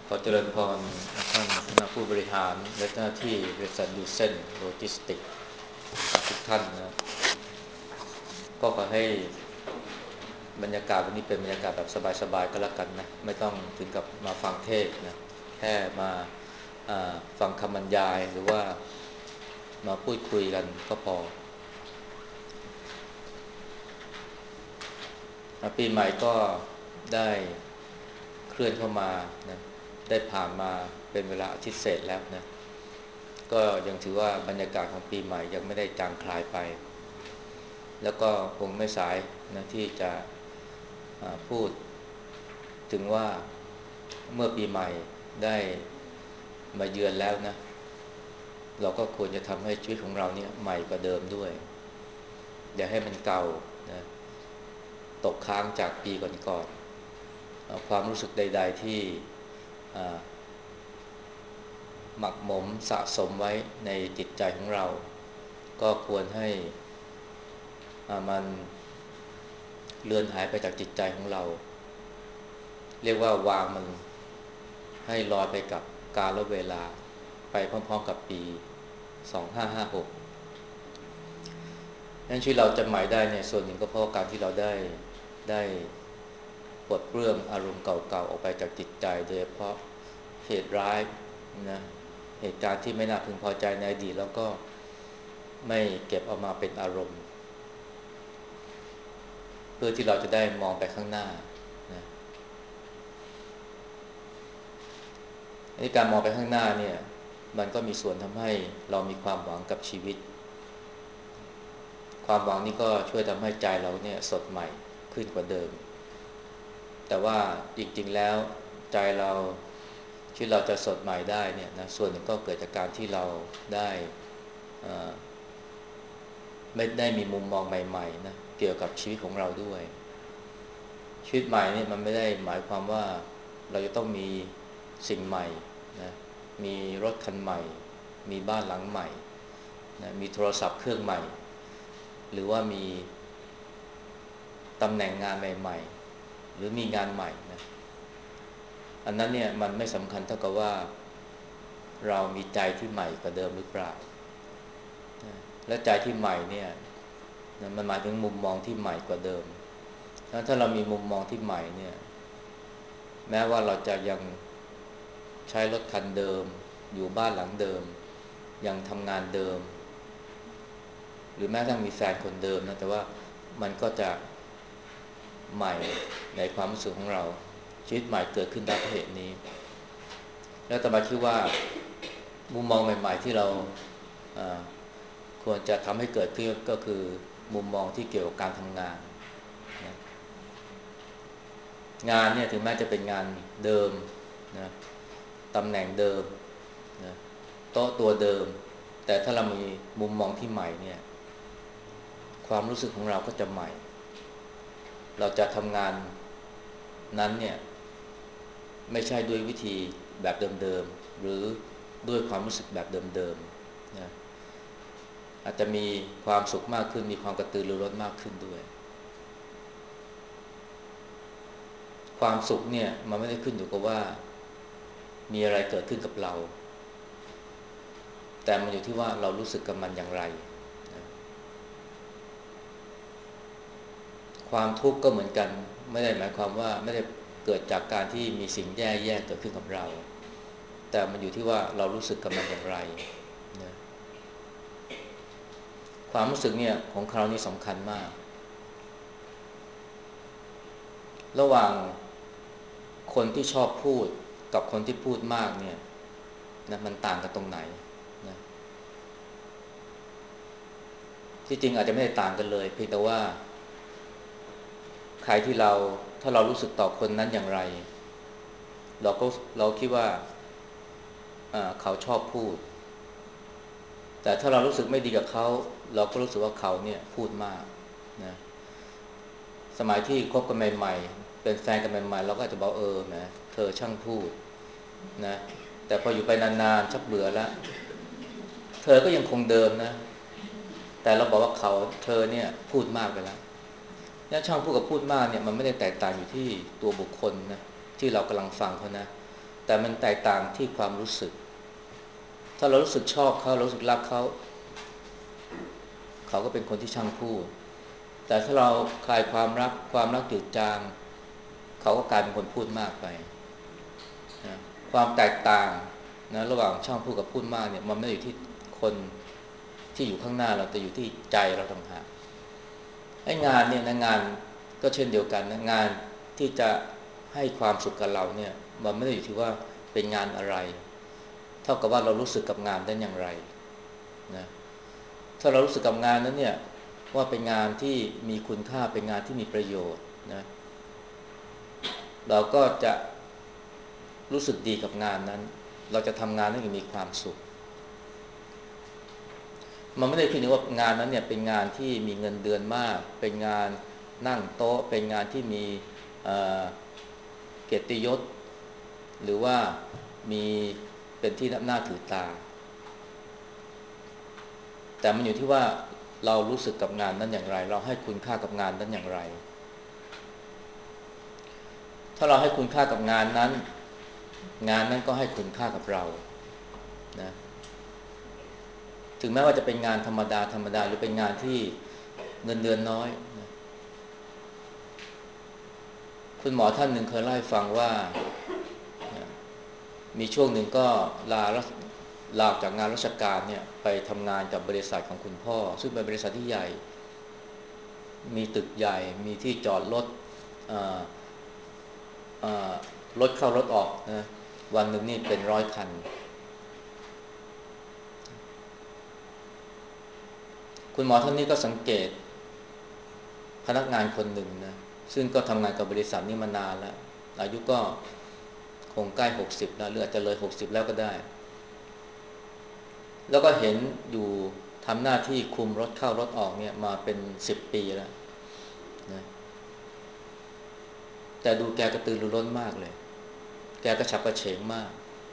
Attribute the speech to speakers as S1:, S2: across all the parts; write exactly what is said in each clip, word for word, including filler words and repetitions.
S1: ขอเจริญพรท่านคณะผู้บริหารและเจ้าหน้าที่บริษัทยูเซนโลจิสติกทุกท่านนะก็ขอให้บรรยากาศวันนี้เป็นบรรยากาศแบบสบายๆก็แล้วกันนะไม่ต้องถึงกับมาฟังเทศนะแค่มาฟังคำบรรยายหรือว่ามาพูดคุยกันก็พอปีใหม่ก็ได้เคลื่อนเข้ามานะได้ผ่านมาเป็นเวลาอาทิตย์เศษแล้วนะก็ยังถือว่าบรรยากาศของปีใหม่ยังไม่ได้จางคลายไปแล้วก็คงไม่สายนะที่จะพูดถึงว่าเมื่อปีใหม่ได้มาเยือนแล้วนะเราก็ควรจะทำให้ชีวิตของเราเนี่ยใหม่กว่าเดิมด้วยอย่าให้มันเก่านะตกค้างจากปีก่อนๆความรู้สึกใดๆที่หมักหมมสะสมไว้ในจิตใจของเราก็ควรให้มันเลือนหายไปจากจิตใจของเราเรียกว่าวางมันให้ลอยไปกับกาลเวลาไปพร้อมๆกับปีสองพันห้าร้อยห้าสิบหกนั้นชีวิตเราจะใหม่ได้เนี่ยส่วนหนึ่งก็เพราะการที่เราได้ได้ปลดเปลื้องอารมณ์เก่าๆออกไปจากจิตใจโดยเฉพาะเหตุร้ายนะเหตุการณ์ที่ไม่น่าพึงพอใจในอดีตแล้วก็ไม่เก็บเอามาเป็นอารมณ์เพื่อที่เราจะได้มองไปข้างหน้านะในการมองไปข้างหน้าเนี่ยมันก็มีส่วนทำให้เรามีความหวังกับชีวิตความหวังนี้ก็ช่วยทำให้ใจเราเนี่ยสดใหม่ขึ้นกว่าเดิมแต่ว่าจริงๆแล้วใจเราที่เราจะสดใหม่ได้เนี่ยนะส่วนหนึ่งก็เกิดจากการที่เราได้ไม่ได้มีมุมมองใหม่ๆนะเกี่ยวกับชีวิตของเราด้วยชีวิตใหม่นี่มันไม่ได้หมายความว่าเราจะต้องมีสิ่งใหม่นะมีรถคันใหม่มีบ้านหลังใหม่นะมีโทรศัพท์เครื่องใหม่หรือว่ามีตำแหน่งงานใหม่ๆหรือมีงานใหม่นะอันนั้นเนี่ยมันไม่สำคัญเท่ากับว่าเรามีใจที่ใหม่กว่าเดิมหรือเปล่าและใจที่ใหม่เนี่ยมันหมายถึงมุมมองที่ใหม่กว่าเดิมถ้าเรามีมุมมองที่ใหม่เนี่ยแม้ว่าเราจะยังใช้รถคันเดิมอยู่บ้านหลังเดิมยังทำงานเดิมหรือแม้กระทั่งมีแฟนคนเดิมนะแต่ว่ามันก็จะใหม่ในความรู้สึกของเราชีวิตใหม่เกิดขึ้นได้เพราะเหตุนี้แล้วต่อมาคิดว่ามุมมองใหม่ๆที่เราควรจะทำให้เกิดขึ้นก็คือมุมมองที่เกี่ยวกับการทำงานนะงานเนี่ยถึงแม้จะเป็นงานเดิมนะตำแหน่งเดิมนะโต๊ะตัวเดิมแต่ถ้าเรามีมุมมองที่ใหม่เนี่ยความรู้สึกของเราก็จะใหม่เราจะทำงานนั้นเนี่ยไม่ใช่ด้วยวิธีแบบเดิมๆหรือด้วยความรู้สึกแบบเดิมๆนะอาจจะมีความสุขมากขึ้นมีความกระตือรือร้นมากขึ้นด้วยความสุขเนี่ยมันไม่ได้ขึ้นอยู่กับว่ามีอะไรเกิดขึ้นกับเราแต่มันอยู่ที่ว่าเรารู้สึกกับมันอย่างไรนะความทุกข์ก็เหมือนกันไม่ได้หมายความว่าไม่ได้เกิดจากการที่มีสิ่งแย่ๆเกิดขึ้นกับเราแต่มันอยู่ที่ว่าเรารู้สึกกับมันอย่างไรนะความรู้สึกเนี่ยของเรานี่สำคัญมากระหว่างคนที่ชอบพูดกับคนที่พูดมากเนี่ยนะมันต่างกันตรงไหนนะที่จริงอาจจะไม่ได้ต่างกันเลยเพียงแต่ว่าใครที่เราถ้าเรารู้สึกต่อคนนั้นอย่างไรเราก็เราคิดว่าเขาชอบพูดแต่ถ้าเรารู้สึกไม่ดีกับเขาเราก็รู้สึกว่าเขาเนี่ยพูดมากนะสมัยที่คบกันใหม่ๆเป็นแฟนกันใหม่ๆเราก็อาจจะบอกเออแหมเธอช่างพูดนะแต่พออยู่ไปนานๆชักเบื่อแล้วเธอก็ยังคงเดิมนะแต่เราบอกว่าเขาเธอเนี่ยพูดมากไปแล้วเนี่ยช่างพูดกับพูดมากเนี่ยมันไม่ได้แตกต่างอยู่ที่ตัวบุคคลนะที่เรากำลังฟังเขานะแต่มันแตกต่างที่ความรู้สึกถ้าเรารู้สึกชอบเขาเรารู้สึกรักเขาเขาก็เป็นคนที่ช่างพูดแต่ถ้าเราคลายความรักความรักจืดจางเขาก็กลายเป็นคนพูดมากไปนะความแตกต่างนะระหว่างช่างพูดกับพูดมากเนี่ยมันไม่ได้อยู่ที่คนที่อยู่ข้างหน้าเราแต่อยู่ที่ใจเราต่างหากไอ้งานเนี่ยนะงานก็เช่นเดียวกันนะงานที่จะให้ความสุขกับเราเนี่ยมันไม่ได้อยู่ที่ว่าเป็นงานอะไรเท่ากับว่าเรารู้สึกกับงานนั้นอย่างไรนะถ้าเรารู้สึกกับงานนั้นเนี่ยว่าเป็นงานที่มีคุณค่าเป็นงานที่มีประโยชน์นะเราก็จะรู้สึกดีกับงานนั้นเราจะทำงานนั้นอย่างมีความสุขมันไม่ได้คิดว่างานนั้นเนี่ยเป็นงานที่มีเงินเดือนมากเป็นงานนั่งโต๊ะเป็นงานที่มีเอ่อเกียรติยศหรือว่ามีเป็นที่นับหน้าถือตาแต่มันอยู่ที่ว่าเรารู้สึกกับงานนั้นอย่างไรเราให้คุณค่ากับงานนั้นอย่างไรถ้าเราให้คุณค่ากับงานนั้นงานนั้นก็ให้คุณค่ากับเรานะถึงแม้ว่าจะเป็นงานธรรมดาธรรมดาหรือเป็นงานที่เงินเดือนน้อยนะคุณหมอท่านหนึ่งเคยเล่าให้ฟังว่ามีช่วงหนึ่งก็ลาลาออกจากงานราชการเนี่ยไปทำงานกับบริษัทของคุณพ่อซึ่งเป็นบริษัทที่ใหญ่มีตึกใหญ่มีที่จอดรถรถเข้ารถออกนะวันหนึ่งนี่เป็นร้อยคันคุณหมอท่านนี้ก็สังเกตพนักงานคนหนึ่งนะซึ่งก็ทำงานกับบริษัทนี้มานานแล้วอายุก็คงใกล้หกสิบแล้วหรืออาจจะเลยหกสิบแล้วก็ได้แล้วก็เห็นอยู่ทำหน้าที่คุมรถเข้ารถออกเนี่ยมาเป็นสิบปีแล้วนะแต่ดูแกกระตือรือร้นมากเลยแกก็ฉับกระเฉงมาก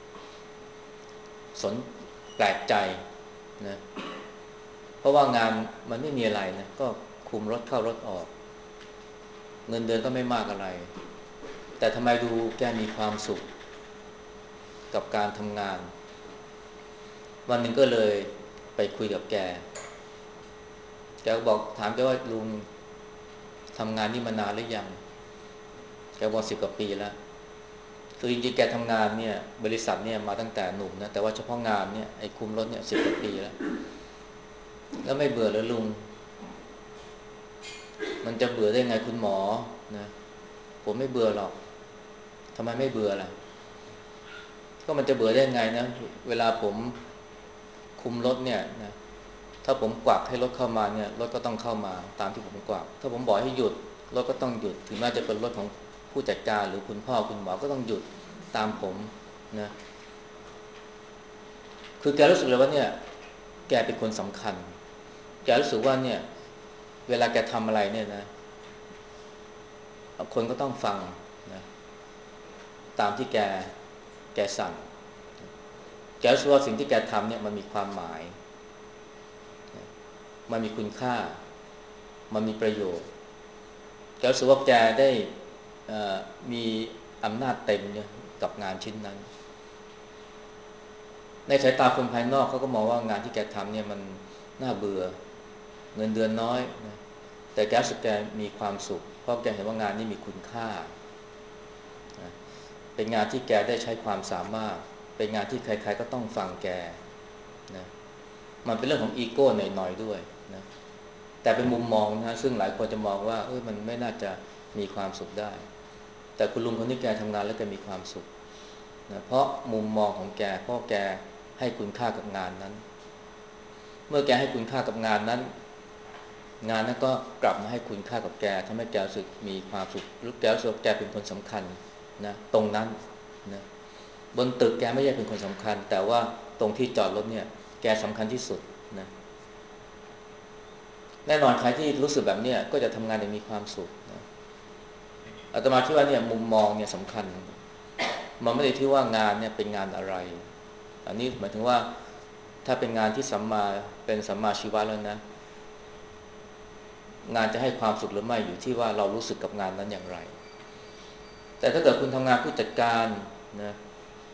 S1: สนแปลกใจนะเพราะว่างานมันไม่มีอะไรนะก็คุมรถเข้ารถออกเงินเดือนก็ไม่มากอะไรแต่ทำไมดูแกมีความสุขกับการทำงานวันหนึ่งก็เลยไปคุยกับแกแกก็บอกถามแกว่าลุงทำงานนี่มานานหรือยังแกบอกสิบกว่าปีแล้วคือจริงๆแกทำงานเนี่ยบริษัทเนี่ยมาตั้งแต่หนุ่มนะแต่ว่าเฉพาะงานเนี่ยไอ้คุมรถเนี่ยสิบกว่าปีแล้วแล้วไม่เบื่อเลยลุงมันจะเบื่อได้ไงคุณหมอนะผมไม่เบื่อหรอกทำไมไม่เบื่อล่ะก็มันจะเบื่อได้ไงนะเวลาผมคุมรถเนี่ยนะถ้าผมกวักให้รถเข้ามาเนี่ยรถก็ต้องเข้ามาตามที่ผมกวักถ้าผมบอกให้หยุดรถก็ต้องหยุดถึงแม้จะเป็นรถของผู้จัดการหรือคุณพ่อคุณหมอก็ต้องหยุดตามผมนะคือแกรู้สึกเลยว่าเนี่ยแกเป็นคนสำคัญแกรู้สึกว่าเนี่ยเวลาแกทำอะไรเนี่ยนะคนก็ต้องฟังนะตามที่แกแกสั่งแกรู้สึกว่าสิ่งที่แกทำเนี่ยมันมีความหมายมันมีคุณค่ามันมีประโยชน์แกรู้สึกว่าแกได้มีอำนาจเต็มเนี่ยกับงานชิ้นนั้นในสายตาคนภายนอกเขาก็มองว่างานที่แกทำเนี่ยมันน่าเบื่อเงินเดือนน้อยนะแต่แกรู้สึกแกมีความสุขเพราะแกเห็นว่างานนี้มีคุณค่านะเป็นงานที่แกได้ใช้ความสามารถเป็นงานที่ใครๆก็ต้องฟังแกนะมันเป็นเรื่องของอีโก้หน่อยๆด้วยนะแต่เป็นมุมมองนะซึ่งหลายคนจะมองว่าเออมันไม่น่าจะมีความสุขได้แต่คุณลุงคนนี้แกทำงานแล้วแกมีความสุขนะเพราะมุมมองของแกเพราะแกให้คุณค่ากับงานนั้นเมื่อแกให้คุณค่ากับงานนั้นงานนั้นก็กลับมาให้คุณค่ากับแกทำให้แกรู้สึกมีความสุขรู้แกรู้สึกแกเป็นคนสำคัญนะตรงนั้นนะบนตึกแกไม่ใช่เป็นคนสำคัญแต่ว่าตรงที่จอดรถเนี่ยแกสำคัญที่สุดนะแน่นอนใครที่รู้สึกแบบเนี้ยก็จะทำงานอย่างมีความสุขนะอาตมาคิดว่าเนี่ยมุมมองเนี่ยสำคัญมันไม่ได้ที่ว่างานเนี่ยเป็นงานอะไรอันนี้หมายถึงว่าถ้าเป็นงานที่สัมมาเป็นสัมมาชีวะแล้วนะงานจะให้ความสุขหรือไม่อยู่ที่ว่าเรารู้สึกกับงานนั้นอย่างไรแต่ถ้าเกิดคุณทำงานผู้จัดการนะ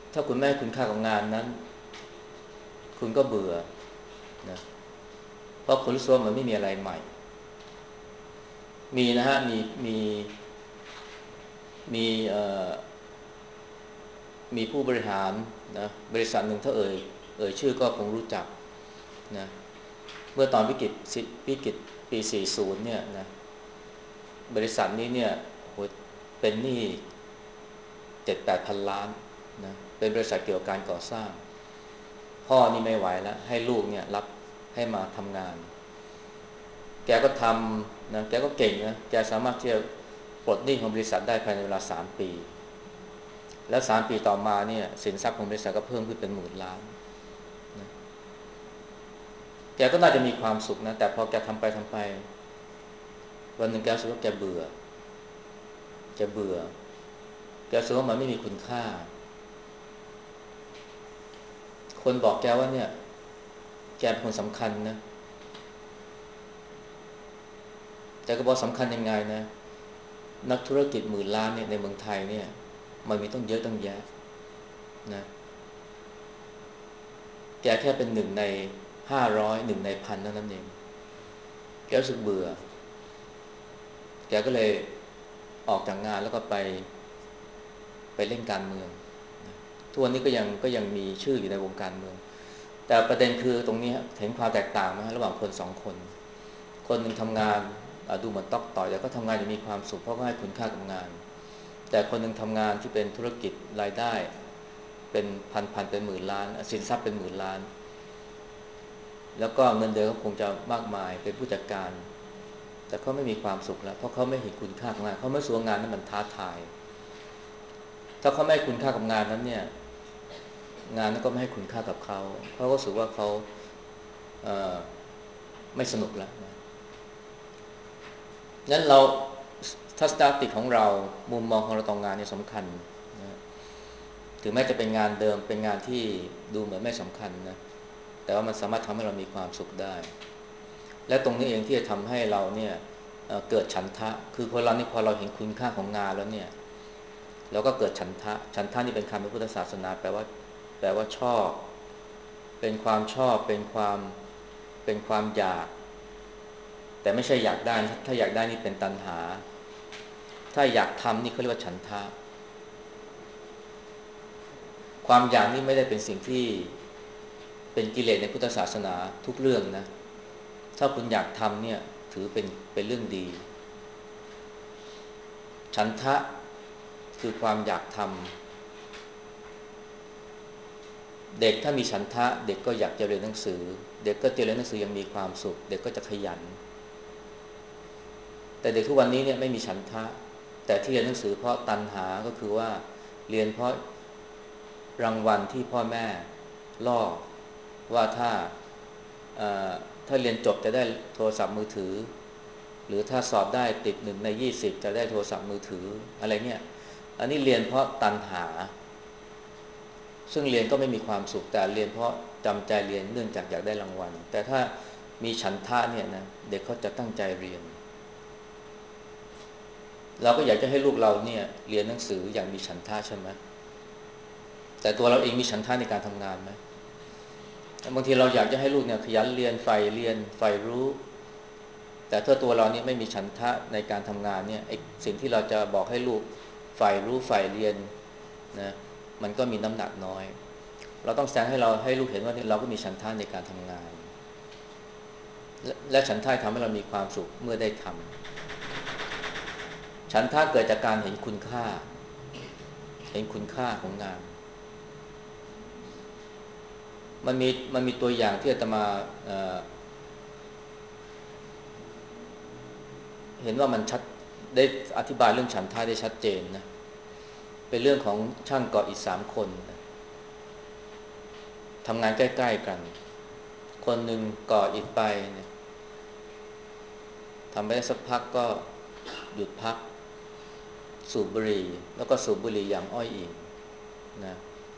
S1: ถ้าคุณไม่ให้คุณค่ากับงานนั้นคุณก็เบื่อนะเพราะคุณรู้สึกว่ามันไม่มีอะไรใหม่มีนะฮะมีมีมีเอ่อมีผู้บริหารนะบริษัทหนึ่งถ้าเอ่ยเอ่ยชื่อก็คงรู้จักนะเมื่อตอนวิกฤตวิกฤตปี สี่สิบ เนี่ยนะบริษัทนี้เนี่ยโหเป็นหนี้เจ็ดแปดพันล้านนะเป็นบริษัทเกี่ยวกับการก่อสร้างพ่อนี่ไม่ไหวแล้วให้ลูกเนี่ยรับให้มาทำงานแกก็ทำนะแกก็เก่งนะแกสามารถที่จะปลดหนี้ของบริษัทได้ภายในเวลาสามปีแล้วสามปีต่อมาเนี่ยสินทรัพย์ของบริษัทก็เพิ่มขึ้นเป็นหมื่นล้านนะแกก็น่าจะมีความสุขนะแต่พอแกทำไปทำไปวันหนึ่งแกรู้สึกว่าแกเบื่อแกเบื่อแกรู้สึกว่ามันไม่มีคุณค่าคนบอกแกว่าเนี่ยแกเป็นคนสำคัญนะแต่ก็บอกสำคัญยังไงนะนักธุรกิจหมื่นล้านเนี่ยในเมืองไทยเนี่ยมันมีต้องเยอะต้องแยะนะแกแค่เป็นหนึ่งในห้าร้อยหนึ่งในพันเท่านั้นเองแกรู้สึกเบื่อแกก็เลยออกจากงานแล้วก็ไปไปเล่นการเมืองทุกวันนี้ก็ยังก็ยังมีชื่ออยู่ในวงการเมืองแต่ประเด็นคือตรงนี้เห็นความแตกต่างไหมระหว่างคนสองคนคนหนึ่งทำงานดูเหมือนต๊อกต่อยแต่ก็ทำงานอย่างมีความสุขเพราะว่าให้คุณค่ากับงานแต่คนหนึ่งทำงานที่เป็นธุรกิจรายได้เป็นพันพันเป็นหมื่นล้านสินทรัพย์เป็นหมื่นล้านแล้วก็เงินเดือนก็คงจะมากมายเป็นผู้จัดการแต่เขาไม่มีความสุขแล้วเพราะเขาไม่เห็นคุณค่าของงานเขาไม่รู้ว่างานนั้นมันท้าทายถ้าเขาไม่ให้คุณค่ากับงานนั้นเนี่ยงานนั้นก็ไม่ให้คุณค่ากับเขาเขาก็รู้สึกว่าเขาเอ่อไม่สนุกแล้วนะนั้นเราทัศนคติของเรามุมมองของเราต่องานเนี่ยสำคัญนะถึงแม้จะเป็นงานเดิมเป็นงานที่ดูเหมือนไม่สำคัญนะแต่ว่ามันสามารถทำให้เรามีความสุขได้และตรงนี้เองที่จะทำให้เราเนี่ยเเกิดฉันทะคือคนเรานี่พอเราเห็นคุณค่าของงานแล้วเนี่ยเราก็เกิดฉันทะฉันทะนี่เป็นคำในพุทธศาสนาแปลว่าแปลว่าชอบเป็นความชอบเป็นความเป็นความอยากแต่ไม่ใช่อยากได้ถ้าอยากได้นี่เป็นตัณหาถ้าอยากทำนี่เขาเรียกว่าฉันทะความอยากนี่ไม่ได้เป็นสิ่งที่เป็นกิเลสในพุทธศาสนาทุกเรื่องนะถ้าคุณอยากทำเนี่ยถือเป็นเป็นเรื่องดีฉันทะคือความอยากทำเด็กถ้ามีฉันทะเด็กก็อยากจะเรียนหนังสือเด็กก็จะเรียนหนังสือยังมีความสุขเด็กก็จะขยันแต่เด็กทุกวันนี้เนี่ยไม่มีฉันทะแต่ที่เรียนหนังสือเพราะตัณหาก็คือว่าเรียนเพราะรางวัลที่พ่อแม่ล่อว่าถ้าถ้าเรียนจบจะได้โทรศัพท์มือถือหรือถ้าสอบได้ติดหนึ่งในยี่สิบจะได้โทรศัพท์มือถืออะไรเนี่ยอันนี้เรียนเพราะตัณหาซึ่งเรียนก็ไม่มีความสุขแต่เรียนเพราะจำใจเรียนเนื่องจากอยากได้รางวัลแต่ถ้ามีฉันทะเนี่ยนะเด็กเขาจะตั้งใจเรียนเราก็อยากจะให้ลูกเราเนี่ยเรียนหนังสืออย่างมีฉันทะใช่ไหมแต่ตัวเราเองมีฉันทะในการทำงานไหมบางทีเราอยากจะให้ลูกเนี่ยขยันเรียนใฝ่เรียนใฝ่รู้แต่ถ้าตัวเรานี่ไม่มีฉันทะในการทำงานเนี่ยไอ้สิ่งที่เราจะบอกให้ลูกใฝ่รู้ใฝ่เรียนนะมันก็มีน้ำหนักน้อยเราต้องแสดงให้เราให้ลูกเห็นว่าเราก็มีฉันทะในการทำงานและและฉันทะทำให้เรามีความสุขเมื่อได้ทำฉันทะเกิดจากการเห็นคุณค่าเห็นคุณค่าของงานมันมีมันมีตัวอย่างที่อาตมาเเห็นว่ามันชัดได้อธิบายเรื่องฉันทะได้ชัดเจนนะเป็นเรื่องของช่างก่ออิฐสามคนนะทำงานใกล้ๆกันคนหนึ่งก่ออิฐไปเนี่ยทำไปได้สักพักก็หยุดพักสูบบุหรี่แล้วก็สูบบุหรี่อย่างอ้อยอิงนะ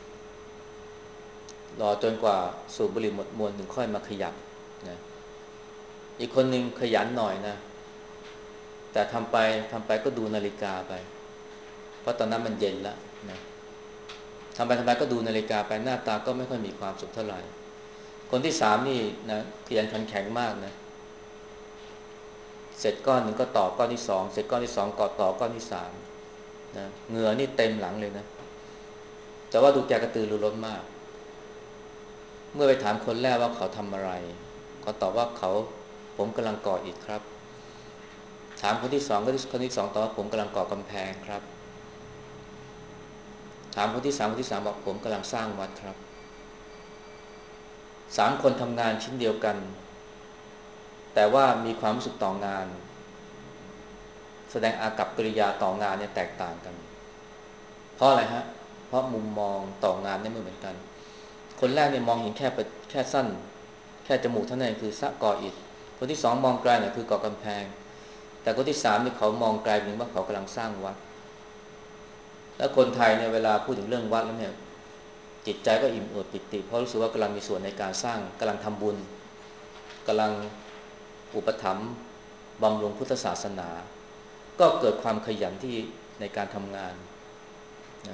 S1: รอจนกว่าสูบบุหรี่หมดมวลถึงค่อยมาขยับนะอีกคนหนึ่งขยันหน่อยนะแต่ทำไปทำไปก็ดูนาฬิกาไปเพราะตอนนั้นมันเย็นแล้วนะทำไปทำไปก็ดูนาฬิกาไปหน้าตาก็ไม่ค่อยมีความสุขเท่าไหร่คนที่สามนี่นะขยันขันแข็งมากนะเสร็จก้อนหนึ่งก็ต่อก้อนที่สองเสร็จก้อนที่สองก็ต่อก้อนที่สามนะเหงื่อนี่เต็มหลังเลยนะแต่ว่าดูแกกระตือรือร้นมากเมื่อไปถามคนแรกว่าเขาทำอะไรเขาตอบว่าเขาผมกำลังก่ออิฐครับถามคนที่สองก็คนที่สองตอบว่าผมกำลังก่อกำแพงครับถามคนที่สามคนที่สามบอกผมกำลังสร้างวัดครับสามคนทำงานชิ้นเดียวกันแต่ว่ามีความรู้สึกต่องานแสดงอากัปกิริยาต่องานเนี่ยแตกต่างกันเพราะอะไรฮะเพราะมุมมองต่องานเนี่ยไม่เหมือนกันคนแรกเนี่ยมองเห็นแค่แค่สั้นแค่จมูกเท่านั้นคือสะก่ออิฐคนที่สองมองไกลเนี่ยคือก่อกำแพงแต่คนที่สามเนี่ยเขามองไกลถึงว่าเขากำลังสร้างวัดแล้วคนไทยเนี่ยเวลาพูดถึงเรื่องวัดแล้วเนี่ยจิตใจก็อิ่มเอิบปิติเพราะรู้สึกว่ากำลังมีส่วนในการสร้างกำลังทำบุญกำลังอุปถัมภ์บำรุงพุทธศาสนาก็เกิดความขยันที่ในการทำงานนะ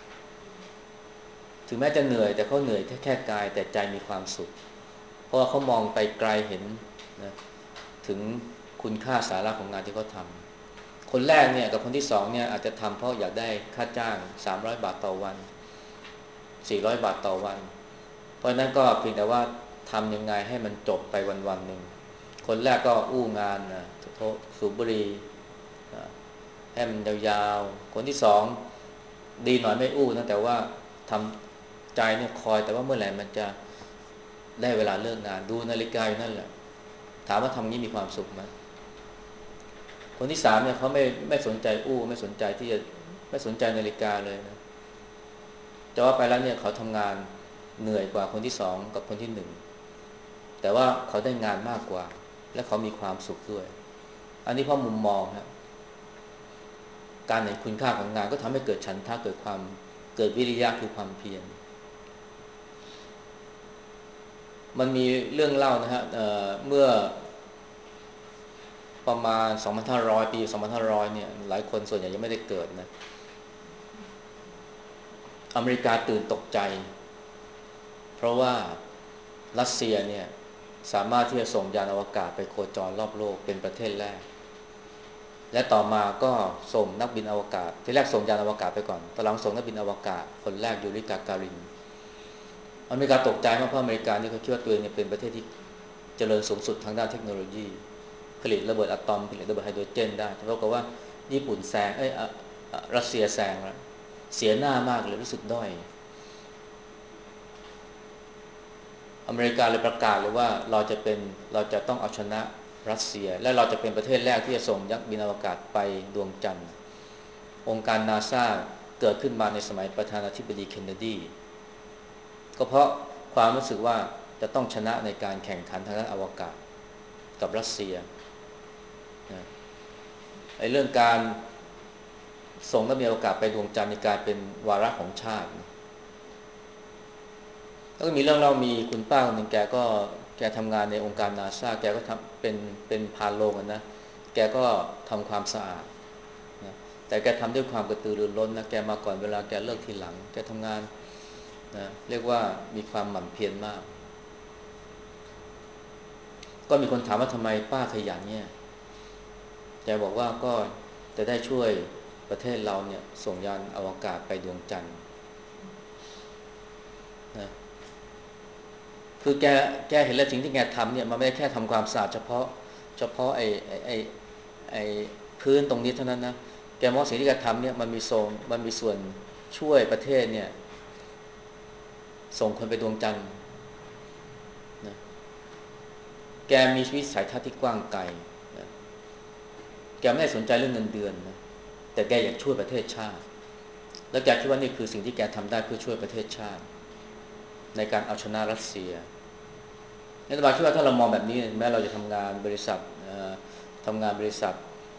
S1: ถึงแม้จะเหนื่อยแต่เขาเหนื่อยแค่แค่กายแต่ใจมีความสุขเพราะว่าเขามองไปไกลเห็นนะถึงคุณค่าสาระของงานที่เขาทำคนแรกเนี่ยกับคนที่สองเนี่ยอาจจะทำเพราะอยากได้ค่าจ้างสามร้อยบาทต่อวันสี่ร้อยบาทต่อวันเพราะนั้นก็เพียงแต่ว่าทำยังไงให้มันจบไปวันๆหนึ่งคนแรกก็อู้งานนะโทสูบบุหรี่ให้มันยาวๆคนที่สองดีหน่อยไม่อู้นะแต่ว่าทำใจเนี่ยคอยแต่ว่าเมื่อไหร่มันจะได้เวลาเลิกงานดูนาฬิกาอยู่นั่นแหละถามว่าทำงี้มีความสุขไหมคนที่สามเนี่ยเขาไม่ไม่สนใจอู้ไม่สนใจที่จะไม่สนใจนาฬิกาเลยนะจะว่าไปแล้วเนี่ยเขาทำงานเหนื่อยกว่าคนที่สองกับคนที่หนึ่งแต่ว่าเขาได้งานมากกว่าและเขามีความสุขด้วยอันนี้เพราะมุมมองครับการเห็นคุณค่าของงานก็ทำให้เกิดฉันทะเกิดความเกิดวิริยะคือความเพียรมันมีเรื่องเล่านะฮะ เ, เมื่อประมาณ สองพันห้าร้อย ปี สองพันห้าร้อย เนี่ยหลายคนส่วนใหญ่ยังไม่ได้เกิดนะอเมริกาตื่นตกใจเพราะว่ารัสเซียเนี่ยสามารถที่จะส่งยานอวกาศไปโคจรรอบโลกเป็นประเทศแรกและต่อมาก็ส่งนักบินอวกาศที่แรกส่งยานอวกาศไปก่อนตอนหลังส่งนักบินอวกาศคนแรกยูริกาการินอเมริกาตกใจมากเพราะอเมริกานี่เขาคิดว่าตัวเองเป็นประเทศที่เจริญสูงสุดทางด้านเทคโนโลยีผลิตระเบิดอะตอมผลิตระเบิดไฮโดรเจนได้แต่ปรากฏว่าญี่ปุ่นแซงเอ้ยรัสเซียแซงแล้วเสียหน้ามากเลยรู้สึกด้อยอเมริกาเลยประกาศเลยว่าเราจะเป็นเราจะต้องเอาชนะรัสเซียและเราจะเป็นประเทศแรกที่จะส่งยักษ์บินอวกาศไปดวงจันทร์องค์การนาซาเกิดขึ้นมาในสมัยประธานาธิบดีเคนเนดีก็เพราะความรู้สึกว่าจะต้องชนะในการแข่งขันทางด้านอวกาศกับรัสเซียนะไอ้เรื่องการส่งนักบินอวกาศไปดวงจันทร์กลายเป็นวาระของชาติแล้วก็มีเรื่องเรามีคุณป้าคนหนึ่งแกก็แกทำงานในองค์การนาซาแกก็ทำเป็นเป็นพานโรงนะแกก็ทำความสะอาดนะแต่แกทำด้วยความกระตือรือร้นนะแกมาก่อนเวลาแกเลิกทีหลังแกทำงานนะเรียกว่ามีความหมั่นเพียรมากก็มีคนถามว่าทำไมป้าขยันเนี่ยแกบอกว่าก็จะได้ช่วยประเทศเราเนี่ยส่งยานอวกาศไปดวงจันทร์นะคือแกแกเห็นแล้วสิ่งที่แกทำเนี่ยมันไม่ได้แค่ทำความสะอาดเฉพาะเฉพาะไอ้ไอ้ไอ้ไอ้พื้นตรงนี้เท่านั้นนะแกมองสิ่งที่แกทำเนี่ยมันมีส่วนมันมีส่วนช่วยประเทศเนี่ยส่งคนไปดวงจันทร์นะแกมีวิสัยทัศน์ที่กว้างไกลนะแกไม่ได้สนใจเรื่องเงินเดือนนะแต่แกอยากช่วยประเทศชาติแล้วแกคิดว่านี่คือสิ่งที่แกทำได้เพื่อช่วยประเทศชาติในการเอาชนะรัสเซียรัฐบาลคิดว่าถ้าเรามองแบบนี้แม้เราจะทำงานบริษัททำงานบริษัท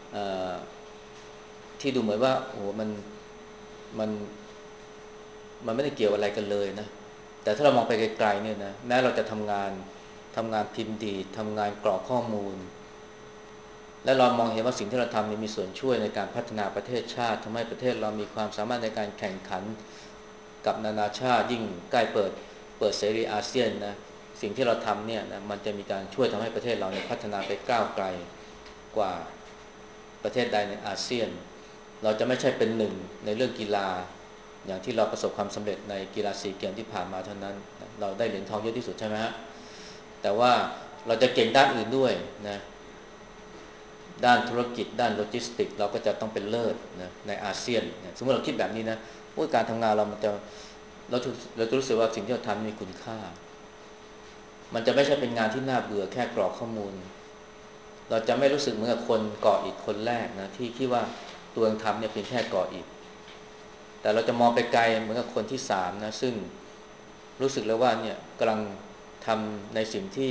S1: ที่ดูเหมือนว่าโอ้โหมันมันมันไม่ได้เกี่ยวอะไรกันเลยนะแต่ถ้าเรามองไปไกลๆเนี่ยนะแม้เราจะทำงานทำงานพิมพ์ดีทำงานกรอกข้อมูลและเรามองเห็นว่าสิ่งที่เราทำนี่มีส่วนช่วยในการพัฒนาประเทศชาติทำให้ประเทศเรามีความสามารถในการแข่งขันกับนานาชาติยิ่งใกล้เปิดเปิดเสรีอาเซียนนะสิ่งที่เราทำเนี่ยนะมันจะมีการช่วยทำให้ประเทศเราเนี่ยพัฒนาไปก้าวไกลกว่าประเทศใดในอาเซียนเราจะไม่ใช่เป็นหนึ่งในเรื่องกีฬาอย่างที่เราประสบความสำเร็จในกีฬาซีเกมที่ผ่านมาเท่านั้นเราได้เหรียญทองเยอะที่สุดใช่ไหมฮะแต่ว่าเราจะเก่งด้านอื่นด้วยนะด้านธุรกิจด้านโลจิสติกเราก็จะต้องเป็นเลิศนะในอาเซียนนะสมมติเราคิดแบบนี้นะการทำงานเรามันจะเราเราจะรู้สึกว่าสิ่งที่เราทำมีคุณค่ามันจะไม่ใช่เป็นงานที่น่าเบื่อแค่กรอกข้อมูลเราจะไม่รู้สึกเหมือนกับคนก่ออิฐคนแรกนะที่คิดว่าตัวเองทำเนี่ยเพียงแค่ก่ออิฐแต่เราจะมองไปไกลเหมือนกับคนที่สามนะซึ่งรู้สึกแล้วว่าเนี่ยกำลังทำในสิ่งที่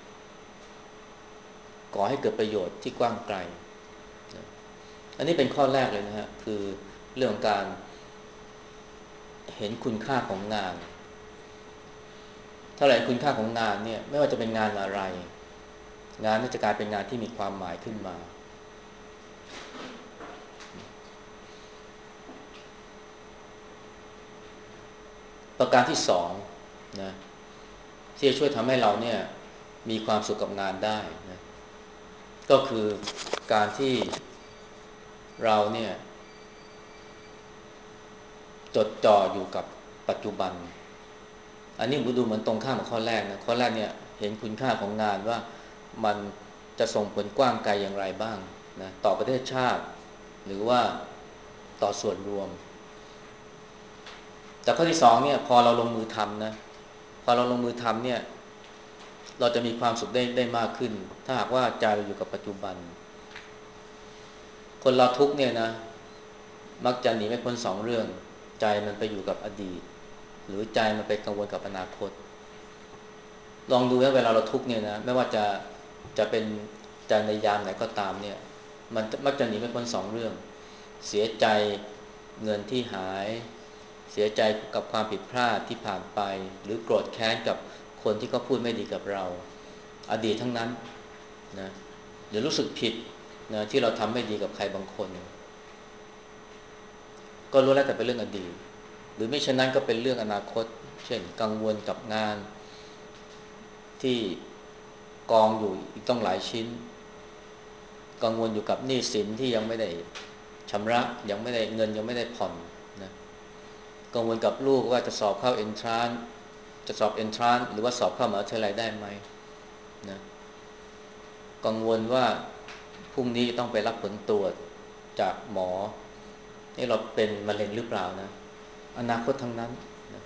S1: ก่อให้เกิดประโยชน์ที่กว้างไกลนะอันนี้เป็นข้อแรกเลยนะฮะคือเรื่องการเห็นคุณค่าของงานเท่าไหร่คุณค่าของงานเนี่ยไม่ว่าจะเป็นงานอะไรงานนี่จะกลายเป็นงานที่มีความหมายขึ้นมาประการที่สองนะที่จะช่วยทำให้เราเนี่ยมีความสุขกับงานได้นะก็คือการที่เราเนี่ยจดจ่ออยู่กับปัจจุบันอันนี้ดูเหมือนตรงข้ามกับข้อแรกนะข้อแรกเนี่ยเห็นคุณค่าของงานว่ามันจะส่งผลกว้างไกลอย่างไรบ้างนะต่อประเทศชาติหรือว่าต่อส่วนรวมแต่ข้อที่สองเนี่ยพอเราลงมือทำนะพอเราลงมือทำเนี่ยเราจะมีความสุขได้ได้มากขึ้นถ้าหากว่าใจเราอยู่กับปัจจุบันคนเราทุกเนี่ยนะมักจะหนีไม่พ้นสองเรื่องใจมันไปอยู่กับอดีตหรือใจมันไปกังวลกับอนาคตลองดูนะเวลาเราทุกเนี่ยนะไม่ว่าจะจะเป็นใจในยามไหนก็ตามเนี่ยมันมักจะหนีไม่พ้นสองเรื่องเสียใจเงินที่หายเสียใจกับความผิดพลาดที่ผ่านไปหรือโกรธแค้นกับคนที่เขาพูดไม่ดีกับเราอดีตทั้งนั้นนะหรือรู้สึกผิดนะที่เราทำไม่ดีกับใครบางคนก็รู้แล้วแต่เป็นเรื่องอดีตหรือไม่เช่นนั้นก็เป็นเรื่องอนาคตเช่นกังวลกับงานที่กองอยู่อีกต้องหลายชิ้นกังวลอยู่กับหนี้สินที่ยังไม่ได้ชำระยังไม่ได้เงินยังไม่ได้ผ่อนนะกังวลกับลูกว่าจะสอบเข้าเอนทรานจะสอบเอนทรานหรือว่าสอบเข้ามหาวิทยาลัยได้ไหมนะกังวลว่าพรุ่งนี้ต้องไปรับผลตรวจจากหมอนี่เราเป็นมะเร็งหรือเปล่านะอนาคตทั้งนั้นนะ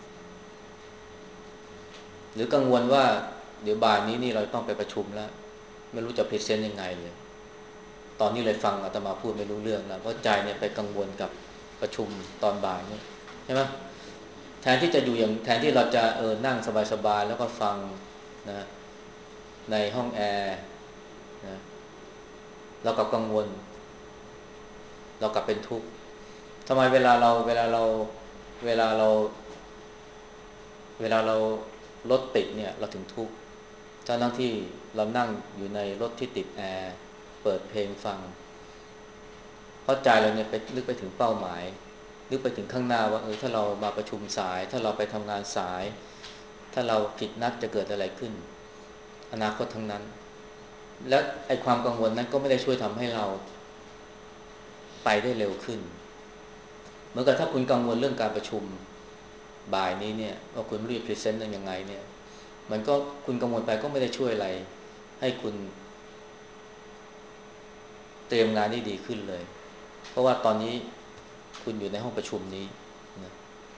S1: หรือกังวลว่าเดี๋ยวบ่ายนี้นี่เราต้องไปประชุมแล้วไม่รู้จะพรีเซนต์ยังไงเลยตอนนี้เลยฟังอาตมาพูดไม่รู้เรื่องแล้วเพราะใจเนี่ยไปกังวลกับประชุมตอนบ่ายนี่ใช่ไหมแทนที่จะอยู่อย่างแทนที่เราจะเออนั่งสบายๆแล้วก็ฟังนะในห้องแอร์นะเรากลับกังวลเรากลับเป็นทุกข์ทำไมเวลาเราเวลาเราเวลาเราเวลาเรารถติดเนี่ยเราถึงทุกข์ทั้งที่เรานั่งอยู่ในรถที่ติดแอร์เปิดเพลงฟังเพราะใจเราเนี่ยไปนึกไปถึงเป้าหมายนึกไปถึงข้างหน้าว่าเออถ้าเรามาประชุมสายถ้าเราไปทำงานสายถ้าเราผิดนัดจะเกิดอะไรขึ้นอนาคตทั้งนั้นและไอ้ความกังวลนั้นก็ไม่ได้ช่วยทำให้เราไปได้เร็วขึ้นเหมือนกับถ้าคุณกังวลเรื่องการประชุมบ่ายนี้เนี่ยว่าคุณรีบพรีเซนต์ยังไงเนี่ยมันก็คุณกังวลไปก็ไม่ได้ช่วยอะไรให้คุณเตรียมงานได้ดีขึ้นเลยเพราะว่าตอนนี้คุณอยู่ในห้องประชุมนี้นะ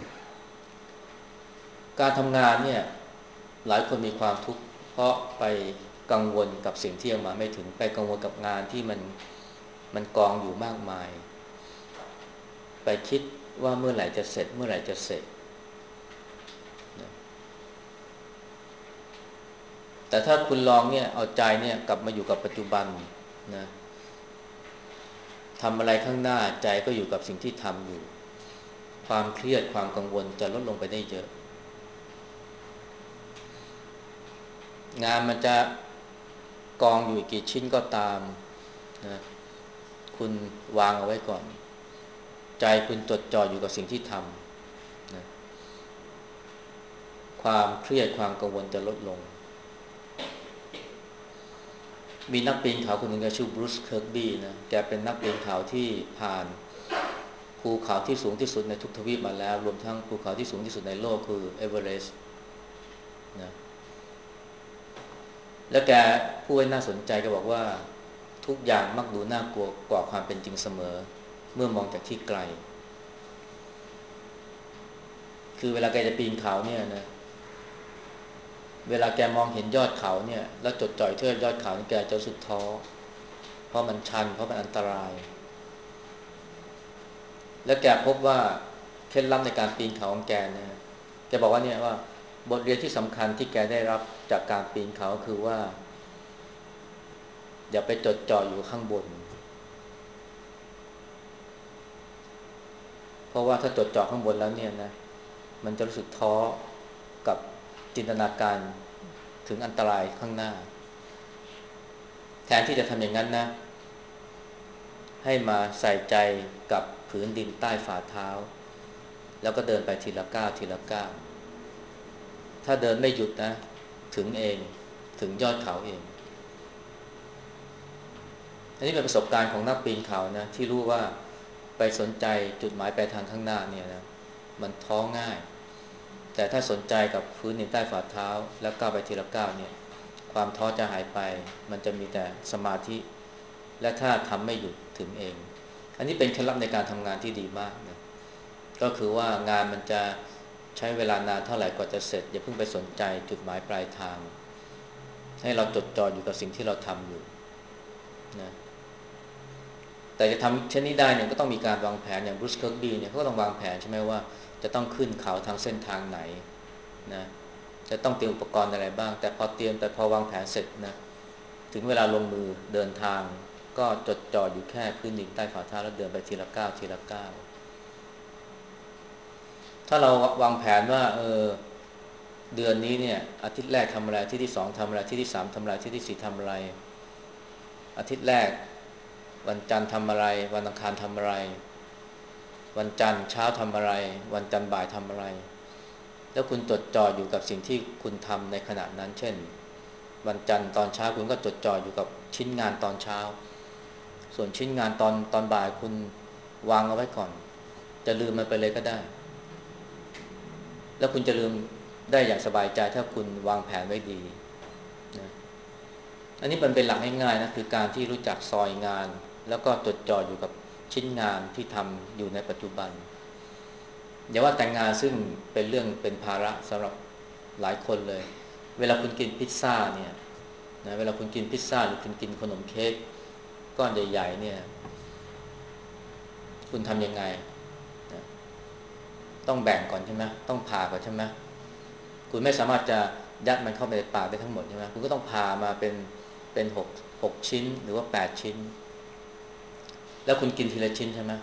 S1: การทำงานเนี่ยหลายคนมีความทุกข์เพราะไปกังวลกับสิ่งที่ยังมาไม่ถึงไปกังวลกับงานที่มันมันกองอยู่มากมายไปคิดว่าเมื่อไหร่จะเสร็จเมื่อไหร่จะเสร็จนะแต่ถ้าคุณลองเนี่ยเอาใจเนี่ยกลับมาอยู่กับปัจจุบันนะทำอะไรข้างหน้าใจก็อยู่กับสิ่งที่ทำอยู่ความเครียดความกังวลจะลดลงไปได้เยอะงานมันจะกองอยู่กี่ชิ้นก็ตามนะคุณวางเอาไว้ก่อนใจคุณจดจ่ออยู่กับสิ่งที่ทำนะความเครียดความกังวลจะลดลงมีนักปีนเขาคนหนึ่งก็ชื่อบรูซเคิร์กบี้นะแกเป็นนักปีนเขาที่ผ่านภูเขาที่สูงที่สุดในทุกทวีปมาแล้วรวมทั้งภูเขาที่สูงที่สุดในโลกคือเอเวอเรสต์นะแล้วแกพูดไว้น่าสนใจก็บอกว่าทุกอย่างมักดูน่ากลัวกว่าความเป็นจริงเสมอเมื่อมองจากที่ไกลคือเวลาแกจะปีนเขาเนี่ยนะเวลาแกมองเห็นยอดเขาเนี่ยแล้วจดจ่อยที่ยอดเขานี่แกจะรู้สึกท้อเพราะมันชันเพราะมันอันตรายแล้วแกพบว่าเคล็ดลับในการปีนเขาของแกเนี่ยแกบอกว่าเนี่ยว่าบทเรียนที่สำคัญที่แกได้รับจากการปีนเขาคือว่าอย่าไปจดจ่ออยู่ข้างบนเพราะว่าถ้าจดจ่อข้างบนแล้วเนี่ยนะมันจะรู้สึกท้อกับจินตนาการถึงอันตรายข้างหน้าแทนที่จะทำอย่างนั้นนะให้มาใส่ใจกับผืนดินใต้ฝ่าเท้าแล้วก็เดินไปทีละก้าวทีละก้าวถ้าเดินไม่หยุดนะถึงเองถึงยอดเขาเองอันนี้เป็นประสบการณ์ของนักปีนเขานะที่รู้ว่าไปสนใจจุดหมายปลายทางข้างหน้าเนี่ยนะมันท้อง่ายแต่ถ้าสนใจกับพื้นดินใต้ฝ่าเท้าแล้วก้าวไปทีละก้าวเนี่ยความท้อจะหายไปมันจะมีแต่สมาธิและถ้าทำไม่หยุดถึงเองอันนี้เป็นเคล็ดลับในการทำงานที่ดีมากนะก็คือว่างานมันจะใช้เวลานานเท่าไหร่กว่าจะเสร็จอย่าเพิ่งไปสนใจจุดหมายปลายทางให้เราจดจ่ออยู่กับสิ่งที่เราทำอยู่นะแต่จะทำเช่นนี้ได้เนี่ยก็ต้องมีการวางแผนอย่างบรูซเคิร์กบีเนี่ยเขาก็ต้องวางแผนใช่ไหมว่าจะต้องขึ้นเขาทางเส้นทางไหนนะจะต้องเตรียมอุปกรณ์อะไรบ้างแต่พอเตรียมแต่พอวางแผนเสร็จนะถึงเวลาลงมือเดินทางก็จดจ่ออยู่แค่พื้นดินใต้ฝ่าเท้าแล้วเดินไปทีละก้าวทีละก้าวถ้าเราวางแผนว่าเออเดือนนี้เนี่ยอาทิตย์แรกทำอะไรอาทิตย์ที่สองทำอะไรอาทิตย์ที่สามทำอะไรอาทิตย์ที่สี่ทำอะไรอาทิตย์แรกวันจันทร์ทำอะไรวันอังคารทำอะไรวันจันทร์เช้าทำอะไรวันจันทร์บ่ายทำอะไรแล้วคุณจดจ่ออยู่กับสิ่งที่คุณทำในขณะนั้นเช่นวันจันทร์ตอนเช้าคุณก็จดจ่ออยู่กับชิ้นงานตอนเช้าส่วนชิ้นงานตอนตอนบ่ายคุณวางเอาไว้ก่อนจะลืมมันไปเลยก็ได้แล้วคุณจะลืมได้อย่างสบายใจถ้าคุณวางแผนไว้ดีนะอันนี้มันเป็นหลักง่ายๆนะคือการที่รู้จักซอยงานแล้วก็จดจ่ออยู่กับชิ้นงานที่ทำอยู่ในปัจจุบันอย่าว่าแต่งงานซึ่งเป็นเรื่องเป็นภาระสำหรับหลายคนเลยเวลาคุณกินพิซซ่าเนี่ยนะเวลาคุณกินพิซซ่าหรือคุณกินขนมเค้กก้อนใหญ่ๆเนี่ยคุณทำยังไงนะต้องแบ่งก่อนใช่ไหมต้องผ่าก่อนใช่ไหมคุณไม่สามารถจะยัดมันเข้าไปในปากได้ทั้งหมดใช่ไหมคุณก็ต้องผ่ามาเป็นเป็นหกหกชิ้นหรือว่าแปดชิ้นแล้วคุณกินทีละชิ้นใช่ไหม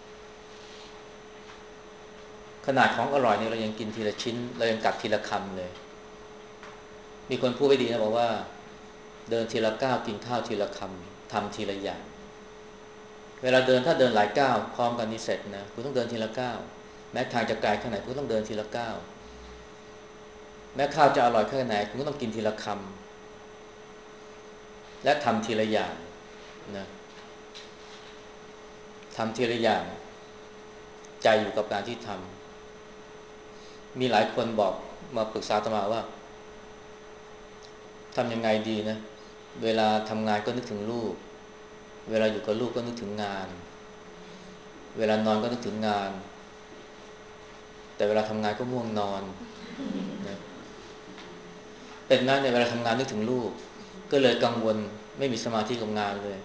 S1: ขนาดของอร่อยเนี่ยเรายังกินทีละชิ้นเรายังกัดทีละคำเลยมีคนพูดไว้ดีนะบอกว่าเดินทีละก้าวกินข้าวทีละคำทำทีละอย่างเวลาเดินถ้าเดินหลายก้าวพร้อมกันนี้เสร็จนะคุณต้องเดินทีละก้าวแม้ทางจะไกลแค่ไหนคุณต้องเดินทีละก้าวแม้ข้าวจะอร่อยแค่ไหนคุณก็ต้องกินทีละคำและทำทีละอย่างนะทำทีละอย่างใจอยู่กับการที่ทำมีหลายคนบอกมาปรึกษาอาตมาว่าทำยังไงดีนะเวลาทำงานก็นึกถึงลูกเวลาอยู่กับลูกก็นึกถึงงานเวลานอนก็นึกถึงงานแต่เวลาทำงานก็ง่วงนอนนะเป็นไหมในเวลาทำงานนึกถึงลูกก็เลยกังวลไม่มีสมาธิกับงานเลย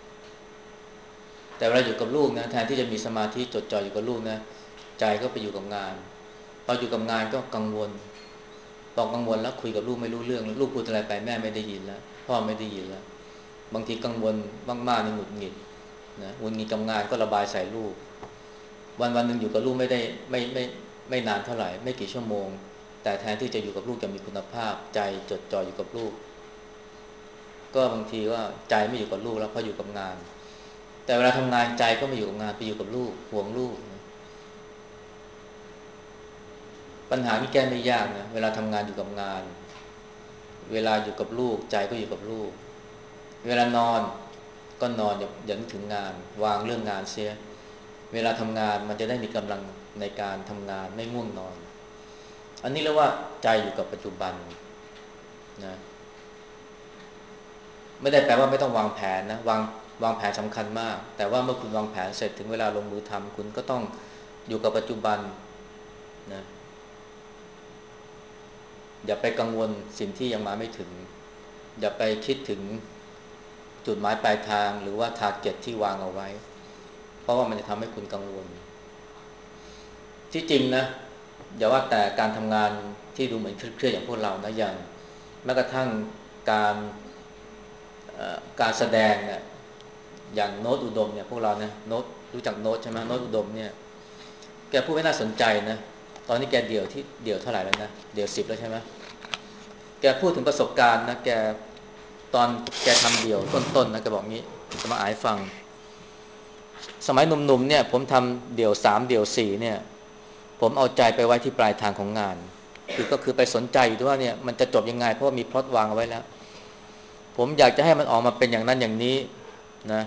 S1: แต่เวลาอยู่กับลูกนะแทนที่จะมีสมาธิจดจ่ออยู่กับลูกนะใจก็ไปอยู่กับงานพออยู่กับงานก็กังวลพอกังวลแล้วคุยกับลูกไม่รู้เรื่องลูกพูดอะไรไปแม่ไม่ได้ยินแล้วพ่อไม่ได้ยินแล้วบางทีกังวลมากๆนี่หงุดหงิดนะหงุดหงิดกับงานก็ระบายใส่ลูกวันวันหนึ่งอยู่กับลูกไม่ได้ไม่ไม่ไม่นานเท่าไหร่ไม่กี่ชั่วโมงแต่แทนที่จะอยู่กับลูกจะมีคุณภาพใจจดจ่ออยู่กับลูกก็บางทีว่าใจไม่อยู่กับลูกแล้วเพราะอยู่กับงานแต่เวลาทำงานใจก็ไม่อยู่กับงานไปอยู่กับลูกห่วงลูกปัญหาที่แก้ไม่ยากนะเวลาทำงานอยู่กับงานเวลาอยู่กับลูกใจก็อยู่กับลูกเวลานอนก็นอนอย่าอย่านึกถึงงานวางเรื่องงานเสียเวลาทำงานมันจะได้มีกำลังในการทำงานไม่ง่วงนอนอันนี้เรียกว่าใจอยู่กับปัจจุบันนะไม่ได้แปลว่าไม่ต้องวางแผนนะวางวางแผนสำคัญมากแต่ว่าเมื่อคุณวางแผนเสร็จถึงเวลาลงมือทำคุณก็ต้องอยู่กับปัจจุบันนะอย่าไปกังวลสิ่งที่ยังมาไม่ถึงอย่าไปคิดถึงจุดหมายปลายทางหรือว่าทาร์เก็ตที่วางเอาไว้เพราะว่ามันจะทำให้คุณกังวลที่จริงนะอย่าว่าแต่การทำงานที่ดูเหมือนเครียดๆอย่างพวกเรานะอย่างแม้กระทั่งการการแสดงเนี่ยอย่างโน้ตอุดมเนี่ยพวกเราเนี่ยโน้ตรู้จักโน้ตใช่ไหมโน้ตอุดมเนี่ยแกพูดไม่น่าสนใจนะตอนนี้แกเดี่ยวที่เดี่ยวเท่าไหร่แล้วนะเดี่ยวสิบแล้วใช่ไหมแกพูดถึงประสบการณ์นะแกตอนแกทำเดี่ยวต้นๆนะแกบอกงี้จะมาอ่านฟังสมัยหนุ่มๆเนี่ยผมทำเดี่ยวสามเดี่ยวสี่เนี่ยผมเอาใจไปไว้ที่ปลายทางของงานคือก็คือไปสนใจอยู่ว่าเนี่ยมันจะจบยังไงเพราะมีพล็อตวางเอาไว้แล้วผมอยากจะให้มันออกมาเป็นอย่างนั้นอย่างนี้นะ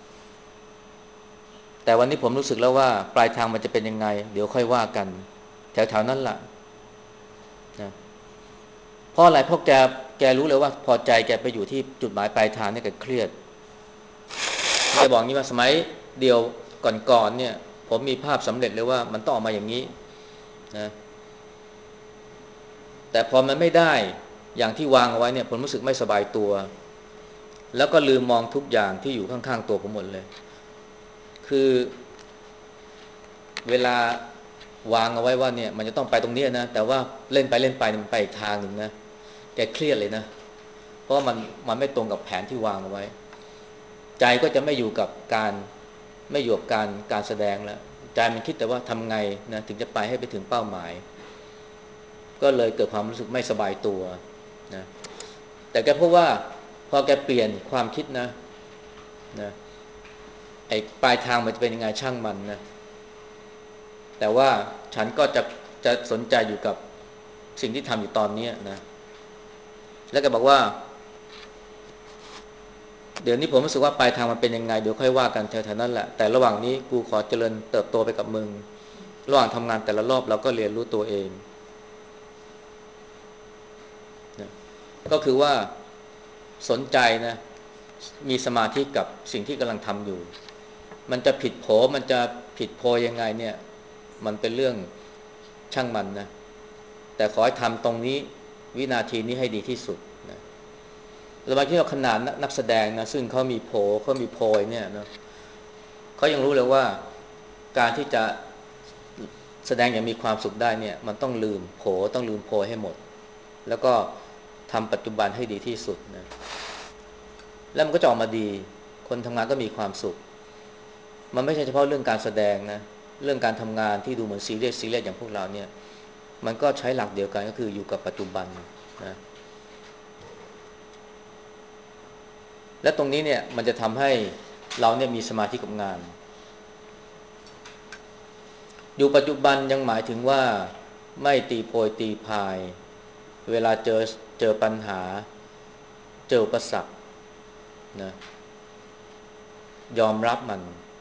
S1: แต่วันนี้ผมรู้สึกแล้วว่าปลายทางมันจะเป็นยังไงเดี๋ยวค่อยว่ากันแถวๆนั้นล่ะนะเพราะอะไรเพราะแกแกรู้เลยว่าพอใจแกไปอยู่ที่จุดหมายปลายทางนี่แกเครียดแกบอกงี้ว่าสมัยเดียวก่อนๆเนี่ยผมมีภาพสำเร็จเลยว่ามันต้องออกมาอย่างนี้นะแต่พอมันไม่ได้อย่างที่วางเอาไว้เนี่ยผมรู้สึกไม่สบายตัวแล้วก็ลืมมองทุกอย่างที่อยู่ข้างๆตัวผมหมดเลยคือเวลาวางเอาไว้ว่าเนี่ยมันจะต้องไปตรงนี้นะแต่ว่าเล่นไปเล่นไปมันไปอีกทางหนึ่งนะแกเครียดเลยนะเพราะมันมันไม่ตรงกับแผนที่วางเอาไว้ใจก็จะไม่อยู่กับการไม่อยู่กับการการแสดงแล้วใจมันคิดแต่ว่าทำไงนะถึงจะไปให้ไปถึงเป้าหมายก็เลยเกิดความรู้สึกไม่สบายตัวนะแต่แกพบว่าพอแกเปลี่ยนความคิดนะนะไอ้ปลายทางมันจะเป็นยังไงช่างมันนะแต่ว่าฉันก็จะจะสนใจอยู่กับสิ่งที่ทำอยู่ตอนนี้นะแล้วแกบอกว่าเดี๋ยวนี้ผมรู้สึกว่าปลายทางมันเป็นยังไงเดี๋ยวค่อยว่ากันแถวๆนั้นแหละแต่ระหว่างนี้กูขอเจริญเติบโตไปกับมึงระหว่างทำงานแต่ละรอบเราก็เรียนรู้ตัวเองนะก็คือว่าสนใจนะมีสมาธิกับสิ่งที่กำลังทำอยู่มันจะผิดโผมันจะผิดโพยยังไงเนี่ยมันเป็นเรื่องช่างมันนะแต่ขอให้ทำตรงนี้วินาทีนี้ให้ดีที่สุดนะเรามาที่เราขนาดนักแสดงนะซึ่งเขามีโผเขามีโพยเนี่ยนะเขายังรู้เลยว่าการที่จะแสดงอย่างมีความสุขได้เนี่ยมันต้องลืมโผต้องลืมโพยให้หมดแล้วก็ทำปัจจุบันให้ดีที่สุดนะแล้วมันก็จะออกมาดีคนทำงานก็มีความสุขมันไม่ใช่เฉพาะเรื่องการแสดงนะเรื่องการทำงานที่ดูเหมือนซีเรียสซีเรียสอย่างพวกเราเนี่ยมันก็ใช้หลักเดียวกันก็คืออยู่กับปัจจุบันนะและตรงนี้เนี่ยมันจะทำให้เราเนี่ยมีสมาธิกับงานอยู่ปัจจุบันยังหมายถึงว่าไม่ตีโพยตีพายเวลาเจอเจอปัญหาเจออุปสรรคนะยอมรับมัน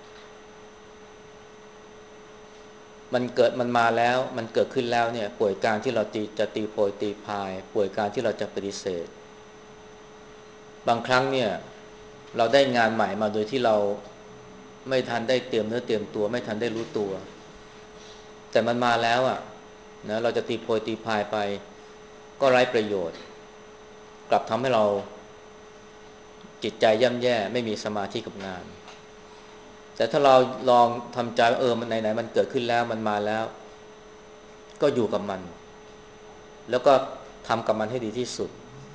S1: มันเกิดมันมาแล้วมันเกิดขึ้นแล้วเนี่ยป่วยการที่เราตีจะตีโพยตีพายป่วยการที่เราจะปฏิเสธบางครั้งเนี่ยเราได้งานใหม่มาโดยที่เราไม่ทันได้เตรียมเนื้อเตรียมตัวไม่ทันได้รู้ตัวแต่มันมาแล้วอ่ะนะเราจะตีโพยตีพายไปก็ไร้ประโยชน์กลับทำให้เราจิตใจย่ำแย่ไม่มีสมาธิกับงานแต่ถ้าเราลองทำใจเออมันไหนๆมันเกิดขึ้นแล้วมันมาแล้วก็อยู่กับมันแล้วก็ทำกับมันให้ดีที่สุด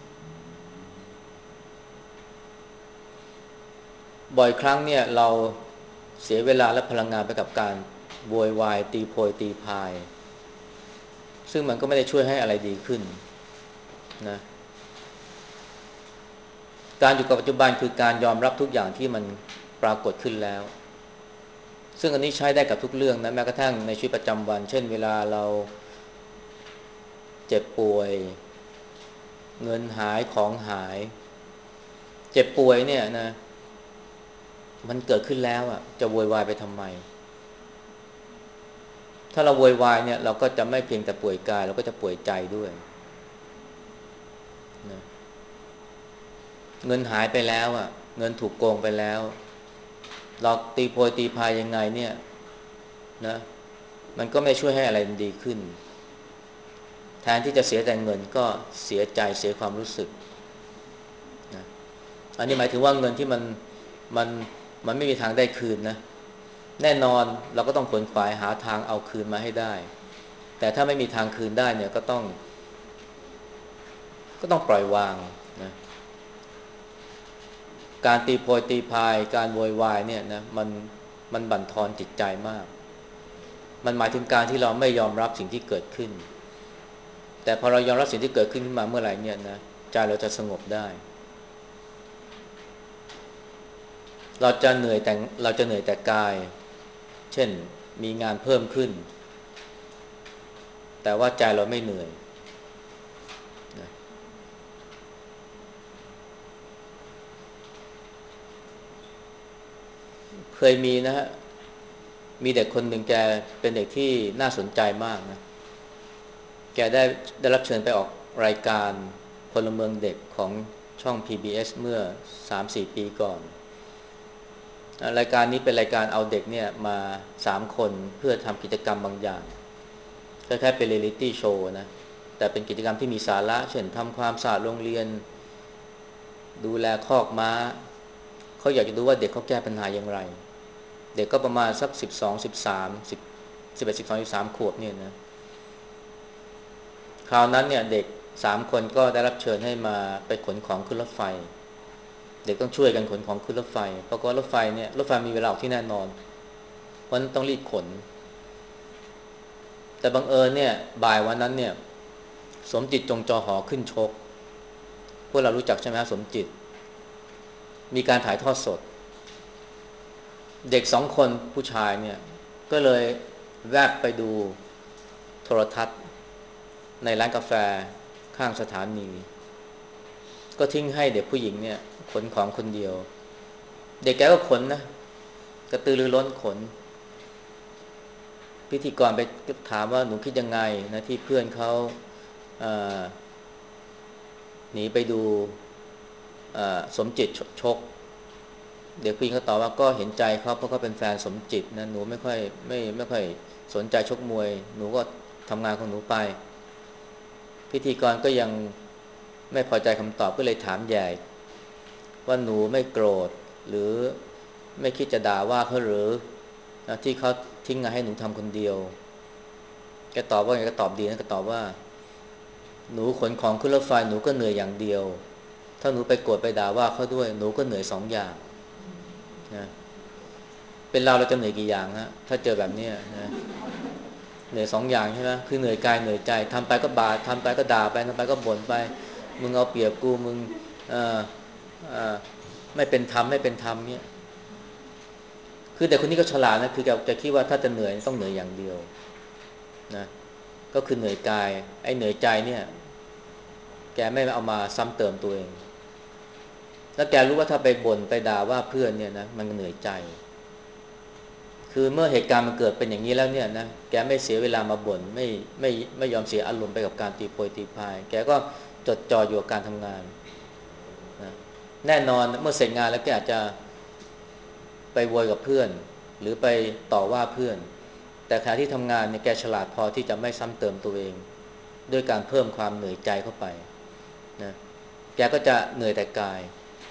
S1: บ่อยครั้งเนี่ยเราเสียเวลาและพลังงานไปกับการโวยวายตีโพยตีพายซึ่งมันก็ไม่ได้ช่วยให้อะไรดีขึ้นนะการอยู่กับปัจจุบันคือการยอมรับทุกอย่างที่มันปรากฏขึ้นแล้วซึ่งอันนี้ใช้ได้กับทุกเรื่องนะแม้กระทั่งในชีวิตประจำวันเช่นเวลาเราเจ็บป่วยเงินหายของหายเจ็บป่วยเนี่ยนะมันเกิดขึ้นแล้วอ่ะจะโวยวายไปทำไมถ้าเราโวยวายเนี่ยเราก็จะไม่เพียงแต่ป่วยกายเราก็จะป่วยใจด้วยนะเงินหายไปแล้วอ่ะเงินถูกโกงไปแล้วเราตีโพยตีพายยังไงเนี่ยนะมันก็ไม่ช่วยให้อะไรมันดีขึ้นแทนที่จะเสียแต่เงินก็เสียใจเสียความรู้สึกนะอันนี้หมายถึงว่าเงินที่มันมันมันไม่มีทางได้คืนนะแน่นอนเราก็ต้องขวนขวายหาทางเอาคืนมาให้ได้แต่ถ้าไม่มีทางคืนได้เนี่ยก็ต้องก็ต้องปล่อยวางนะการตีโพยตีพายการโวยวายเนี่ยนะมันมันบั่นทอนจิตใจมากมันหมายถึงการที่เราไม่ยอมรับสิ่งที่เกิดขึ้นแต่พอเรายอมรับสิ่งที่เกิดขึ้นขึ้นมาเมื่อไหร่เนี่ยนะใจเราจะสงบได้เราจะเหนื่อยแต่เราจะเหนื่อยแต่กายเช่นมีงานเพิ่มขึ้นแต่ว่าใจเราไม่เหนื่อยนะเคยมีนะฮะมีเด็กคนหนึ่งแกเป็นเด็กที่น่าสนใจมากนะแกได้ได้รับเชิญไปออกรายการพลเมืองเด็กของช่อง พี บี เอส เมื่อ สามถึงสี่ ปีก่อนรายการนี้เป็นรายการเอาเด็กเนี่ยมาสามคนเพื่อทำกิจกรรมบางอย่างคล้ายๆเป็นเรียลลิตี้โชว์นะแต่เป็นกิจกรรมที่มีสาระเช่นทำความสะอาดโรงเรียนดูแลคอกม้าเขาอยากจะดูว่าเด็กเขาแก้ปัญหาอย่างไรเด็กก็ประมาณสักสิบสองสิบสามสิบสิบเอ็ดสิบสองสิบสามขวบเนี่ยนะคราวนั้นเนี่ยเด็กสามคนก็ได้รับเชิญให้มาไปขนของขึ้นรถไฟเด็กต้องช่วยกันขนของขึ้นรถไฟเพราะว่ารถไฟเนี่ยรถไฟมีเวลาออกที่แน่นอนเพราะฉะนั้นต้องรีบขนแต่บังเอิญเนี่ยบ่ายวันนั้นเนี่ยสมจิตจงจอหอขึ้นชกพวกเรารู้จักใช่ไหมสมจิตมีการถ่ายทอดสดเด็กสองคนผู้ชายเนี่ยก็เลยแวบไปดูโทรทัศน์ในร้านกาแฟข้างสถานีก็ทิ้งให้เด็กผู้หญิงเนี่ยขนของคนเดียวเด็กแกก็ขนนะกระตือรือร้นขนพิธีกรไปถามว่าหนูคิดยังไงนะที่เพื่อนเขาหนีไปดูสมจิตชกเด็กผู้หญิงเขาตอบว่าก็เห็นใจเขาเพราะเขาเป็นแฟนสมจิตนะหนูไม่ค่อยไม่ไม่ค่อยสนใจชกมวยหนูก็ทำงานของหนูไปพิธีกรก็ยังไม่พอใจคำตอบก็เลยถามใหญ่ว่าหนูไม่โกรธหรือไม่คิดจะด่าว่าเขาหรือที่เขาทิ้งงานให้หนูทำคนเดียวแกตอบว่าไงก็ตอบดีนะก็ตอบว่าหนูขนของขึ้นรถไฟหนูก็เหนื่อยอย่างเดียวถ้าหนูไปโกรธไปด่าว่าเขาด้วยหนูก็เหนื่อยสองอย่างนะเป็นเราเราจะเหนื่อยกี่อย่างฮะถ้าเจอแบบนี้นะเหนื่อยสองอย่างใช่ไหมคือเหนื่อยกายเหนื่อยใจทำไปก็บาทำไปก็ด่าไปทำไปก็บ่นไปมึงเอาเปรียบกูมึงเอ่อเอ่อไม่เป็นธรรมไม่เป็นธรรมเนี่ยคือแต่คนนี้ก็ฉลาดนะคือแกจะคิดว่าถ้าจะเหนื่อยต้องเหนื่อยอย่างเดียวนะก็คือเหนื่อยกายไอ้เหนื่อยใจเนี่ยแกไม่เอามาซ้ำเติมตัวเองแล้วแกรู้ว่าถ้าไปบ่นไปด่าว่าเพื่อนเนี่ยนะมันเหนื่อยใจคือเมื่อเหตุการณ์มันเกิดเป็นอย่างนี้แล้วเนี่ยนะแกไม่เสียเวลามาบ่นไม่ไม่ไม่ยอมเสียอารมณ์ไปกับการตีโพยตีพายแกก็จดจ่ออยู่กับการทำงานนะแน่นอนเมื่อเสร็จงานแล้วแกอาจจะไปโวยกับเพื่อนหรือไปต่อว่าเพื่อนแต่ขณะที่ทำงานเนี่ยแกฉลาดพอที่จะไม่ซ้ำเติมตัวเองด้วยการเพิ่มความเหนื่อยใจเข้าไปนะแกก็จะเหนื่อยแต่กาย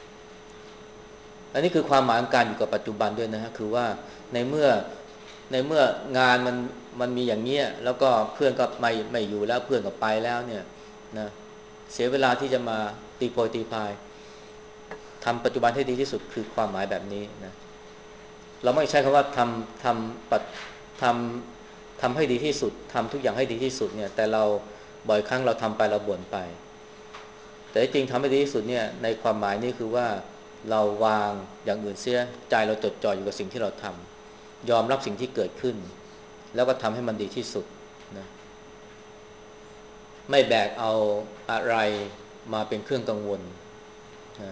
S1: อันนี้คือความหมายของการอยู่กับปัจจุบันด้วยนะฮะคือว่าในเมื่อในเมื่องานมันมันมีอย่างเงี้ยแล้วก็เพื่อนก็ไม่ไม่อยู่แล้วเพื่อนก็ไปแล้วเนี่ยนะเสียเวลาที่จะมาตีโพยตีพายทำปัจจุบันให้ดีที่สุดคือความหมายแบบนี้นะเราไม่ใช้คำว่าทำทำปัดทำทำให้ดีที่สุดทำทุกอย่างให้ดีที่สุดเนี่ยแต่เราบ่อยครั้งเราทำไปเราบ่นไปแต่จริงทำให้ดีที่สุดเนี่ยในความหมายนี่คือว่าเราวางอย่างอื่นเสียใจเราจดจ่ออยู่กับสิ่งที่เราทำยอมรับสิ่งที่เกิดขึ้นแล้วก็ทำให้มันดีที่สุดนะไม่แบกเอาอะไรมาเป็นเครื่องกังวลนะ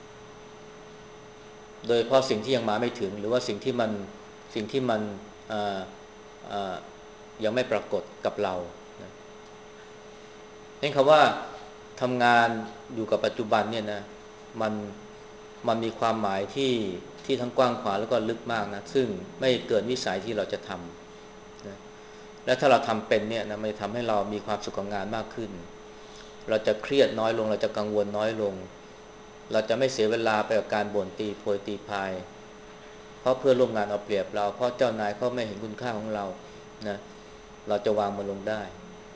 S1: โดยเพราะสิ่งที่ยังมาไม่ถึงหรือว่าสิ่งที่มันสิ่งที่มันยังไม่ปรากฏกับเรานะเห็นคำว่าทำงานอยู่กับปัจจุบันเนี่ยนะมันมันมีความหมายที่ที่ทั้งกว้างขวางแล้วก็ลึกมากนะซึ่งไม่เกินวิสัยที่เราจะทำนะและถ้าเราทำเป็นเนี่ยนะมันจะทำให้เรามีความสุขกับงานมากขึ้นเราจะเครียดน้อยลงเราจะกังวลน้อยลงเราจะไม่เสียเวลาไปกับการบ่นตีโพยตีพายเพราะเพื่อนร่วมงานเอาเปรียบเราเพราะเจ้านายเขาไม่เห็นคุณค่าของเรานะเราจะวางมันลงได้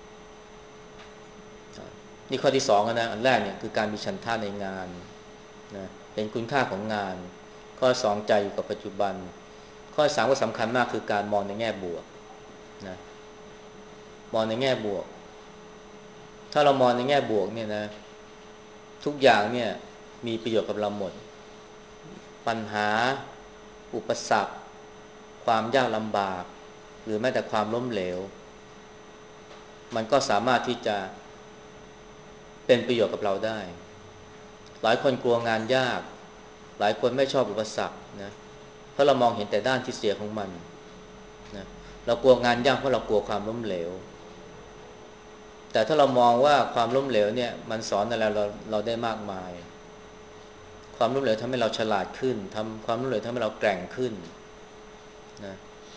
S1: นี่ข้อที่สองนะอันแรกเนี่ยคือการมีฉันทะในงานนะเห็นคุณค่าของงานข้อสองใจอยู่กับปัจจุบันข้อสามก็สำคัญมากคือการมองในแง่บวกนะมองในแง่บวกถ้าเรามองในแง่บวกเนี่ยนะทุกอย่างเนี่ยมีประโยชน์กับเราหมดปัญหาอุปสรรคความยากลำบากหรือแม้แต่ความล้มเหลวมันก็สามารถที่จะเป็นประโยชน์กับเราได้หลายคนกลัวงานยากหลายคนไม่ชอบอุปสรรคนะเพราะเรามองเห็นแต่ด้านที่เสียของมันนะเรากลัวงานยากเพราะเรากลัวความล้มเหลวแต่ถ้าเรามองว่าความล้มเหลวเนี่ยมันสอนอะไรเราเราได้มากมายความล้มเหลวทำให้เราฉลาดขึ้นทำความล้มเหลวทำให้เราแกร่งขึ้นนะ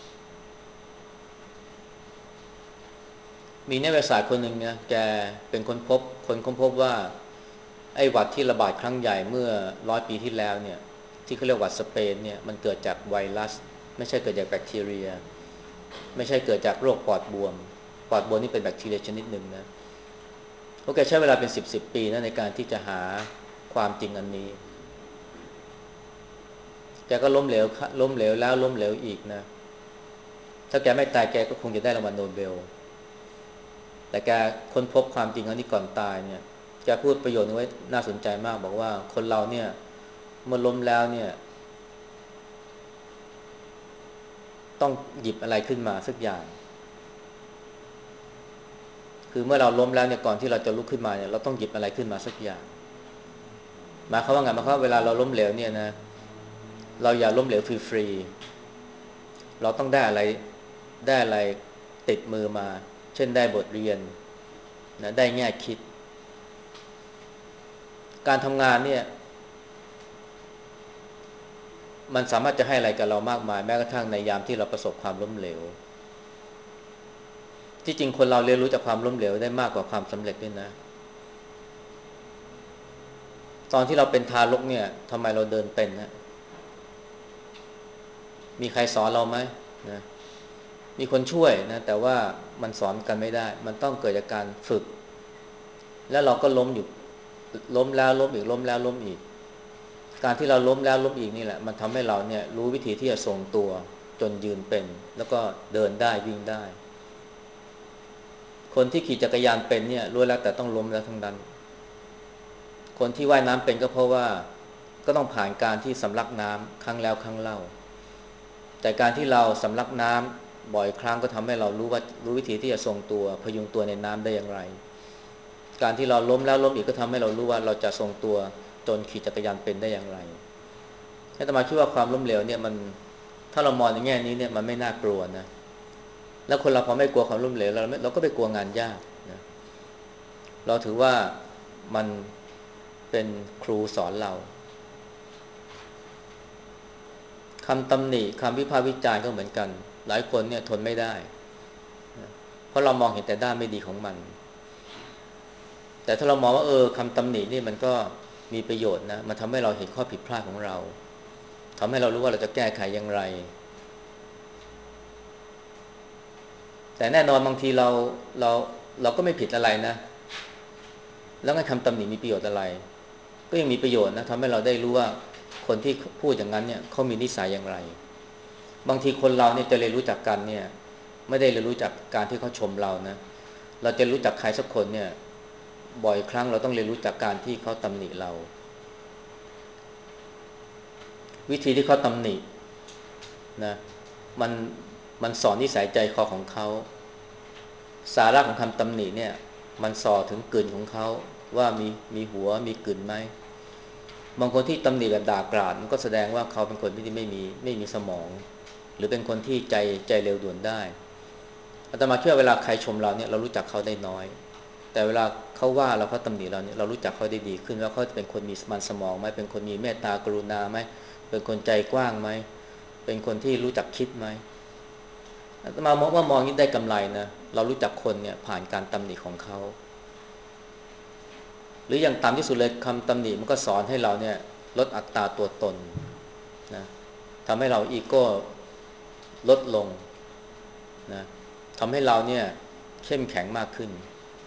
S1: มีนักวิทยาศาสตร์คนหนึ่งนะแกเป็นคนพบคนค้นพบว่าไอ้หวัดที่ระบาดครั้งใหญ่เมื่อร้อยปีที่แล้วเนี่ยที่เขาเรียกหวัดสเปนเนี่ยมันเกิดจากไวรัสไม่ใช่เกิดจากแบคทีเรียไม่ใช่เกิดจากโรคปอดบวมปอดบวมนี่เป็นแบคทีเรียชนิดหนึ่งนะโอเคใช้เวลาเป็นสิบสิบปีนะในการที่จะหาความจริงอันนี้แกก็ล้มเหลวล้มเหลวแล้วล้มเหลวอีกนะถ้าแกไม่ตายแกก็คงจะได้รางวัลโนเบลแต่แกค้นพบความจริงอันนี้ก่อนตายเนี่ยแกพูดประโยชน์นึงไว้น่าสนใจมากบอกว่าคนเราเนี่ยเมื่อล้มแล้วเนี่ยต้องหยิบอะไรขึ้นมาสักอย่างคือเมื่อเราล้มแล้วเนี่ยก่อนที่เราจะลุกขึ้นมาเนี่ยเราต้องหยิบอะไรขึ้นมาสักอย่างหมายความว่าไงหมายความว่าเวลาเราล้มเหลวเนี่ยนะเราอย่าล้มเหลวฟรีๆเราต้องได้อะไรได้อะไรติดมือมาเช่นได้บทเรียนนะได้แง่คิดการทำงานเนี่ยมันสามารถจะให้อะไรกับเรามากมายแม้กระทั่งในยามที่เราประสบความล้มเหลวที่จริงคนเราเรียนรู้จากความล้มเหลวได้มากกว่าความสำเร็จด้วยนะตอนที่เราเป็นทารกเนี่ยทำไมเราเดินเป็นนะมีใครสอนเราไหมนะมีคนช่วยนะแต่ว่ามันสอนกันไม่ได้มันต้องเกิดจากการฝึกแล้วเราก็ล้มอยู่ล้มแล้วล้มอีกล้มแล้วล้มอีกการที่เราล้มแล้วล้มอีกนี่แหละมันทำให้เราเนี่ยรู้วิธีที่จะทรงตัวจนยืนเป็นแล้วก็เดินได้วิ่งได้คนที่ขี่จักรยานเป็นเนี่ยรู้แล้วแต่ต้องล้มแล้วทั้งนั้นคนที่ว่ายน้ำเป็นก็เพราะว่าก็ต้องผ่านการที่สำลักน้ำครั้งแล้วครั้งเล่าแต่การที่เราสำลักน้ำบ่อยครั้งก็ทำให้เรารู้ว่ารู้วิธีที่จะทรงตัวพยุงตัวในน้ำได้อย่างไรการที่เราล้มแล้วล้มอีกก็ทำให้เรารู้ว่าเราจะทรงตัวจนขี่จักรยานเป็นได้อย่างไรอาตมาคิดว่าความล้มเหลวเนี่ยมันถ้าเรามองในแง่นี้เนี่ยมันไม่น่ากลัวนะแล้วคนเราพอไม่กลัวความล้มเหลวเราเราก็ไปกลัวงานยากนะเราถือว่ามันเป็นครูสอนเราคำตำหนิคำวิพากษ์วิจารณ์ก็เหมือนกันหลายคนเนี่ยทนไม่ได้นะเพราะเรามองเห็นแต่ด้านไม่ดีของมันแต่ถ้าเรามองว่าเออคำตำหนินี่มันก็มีประโยชน์นะมันทำให้เราเห็นข้อผิดพลาดของเราทำให้เรารู้ว่าเราจะแก้ไขอย่างไรแต่แน่นอนบางทีเราเราเราก็ไม่ผิดอะไรนะแล้วไงคำตำหนิมีประโยชน์อะไรก็ยังมีประโยชน์นะทำให้เราได้รู้ว่าคนที่พูดอย่างนั้นเนี่ยเขามีนิสัยอย่างไรบางทีคนเราเนี่ยจะเรียนรู้จักกันเนี่ยไม่ได้เรียนรู้จากการที่เขาชมเรานะเราจะรู้จักใครสักคนเนี่ยบ่อยครั้งเราต้องเรียนรู้จากการที่เขาตำหนิเราวิธีที่เขาตำหนินะมันมันสอนนิสัยใจคอของเขาสาระของคำตำหนิเนี่ยมันส่อถึงกลิ่นของเขาว่ามีมีหัวมีกลิ่นไหมบางคนที่ตำหนิแบบด่ากราดมันก็แสดงว่าเขาเป็นคนที่ไม่มีไม่มีสมองหรือเป็นคนที่ใจใจเร็วด่วนได้อาตมาคิดว่าเวลาใครชมเราเนี่ยเรารู้จักเขาได้น้อยแต่เวลาเขาว่าเราเขาตำหนิเราเนี่ยเรารู้จักเขาได้ดีขึ้นว่าเขาเป็นคนมีมันสมองไหมเป็นคนมีเมตตากรุณาไหมเป็นคนใจกว้างไหมเป็นคนที่รู้จักคิดไหมอาตมามองว่ามองนี้ได้กำไรนะเรารู้จักคนเนี่ยผ่านการตำหนิของเขาหรืออย่างต่ำที่สุดเลยคำตำหนิมันก็สอนให้เราเนี่ยลดอัตราตัวตนนะทำให้เราอีโก้ลดลงนะทำให้เราเนี่ยเข้มแข็งมากขึ้น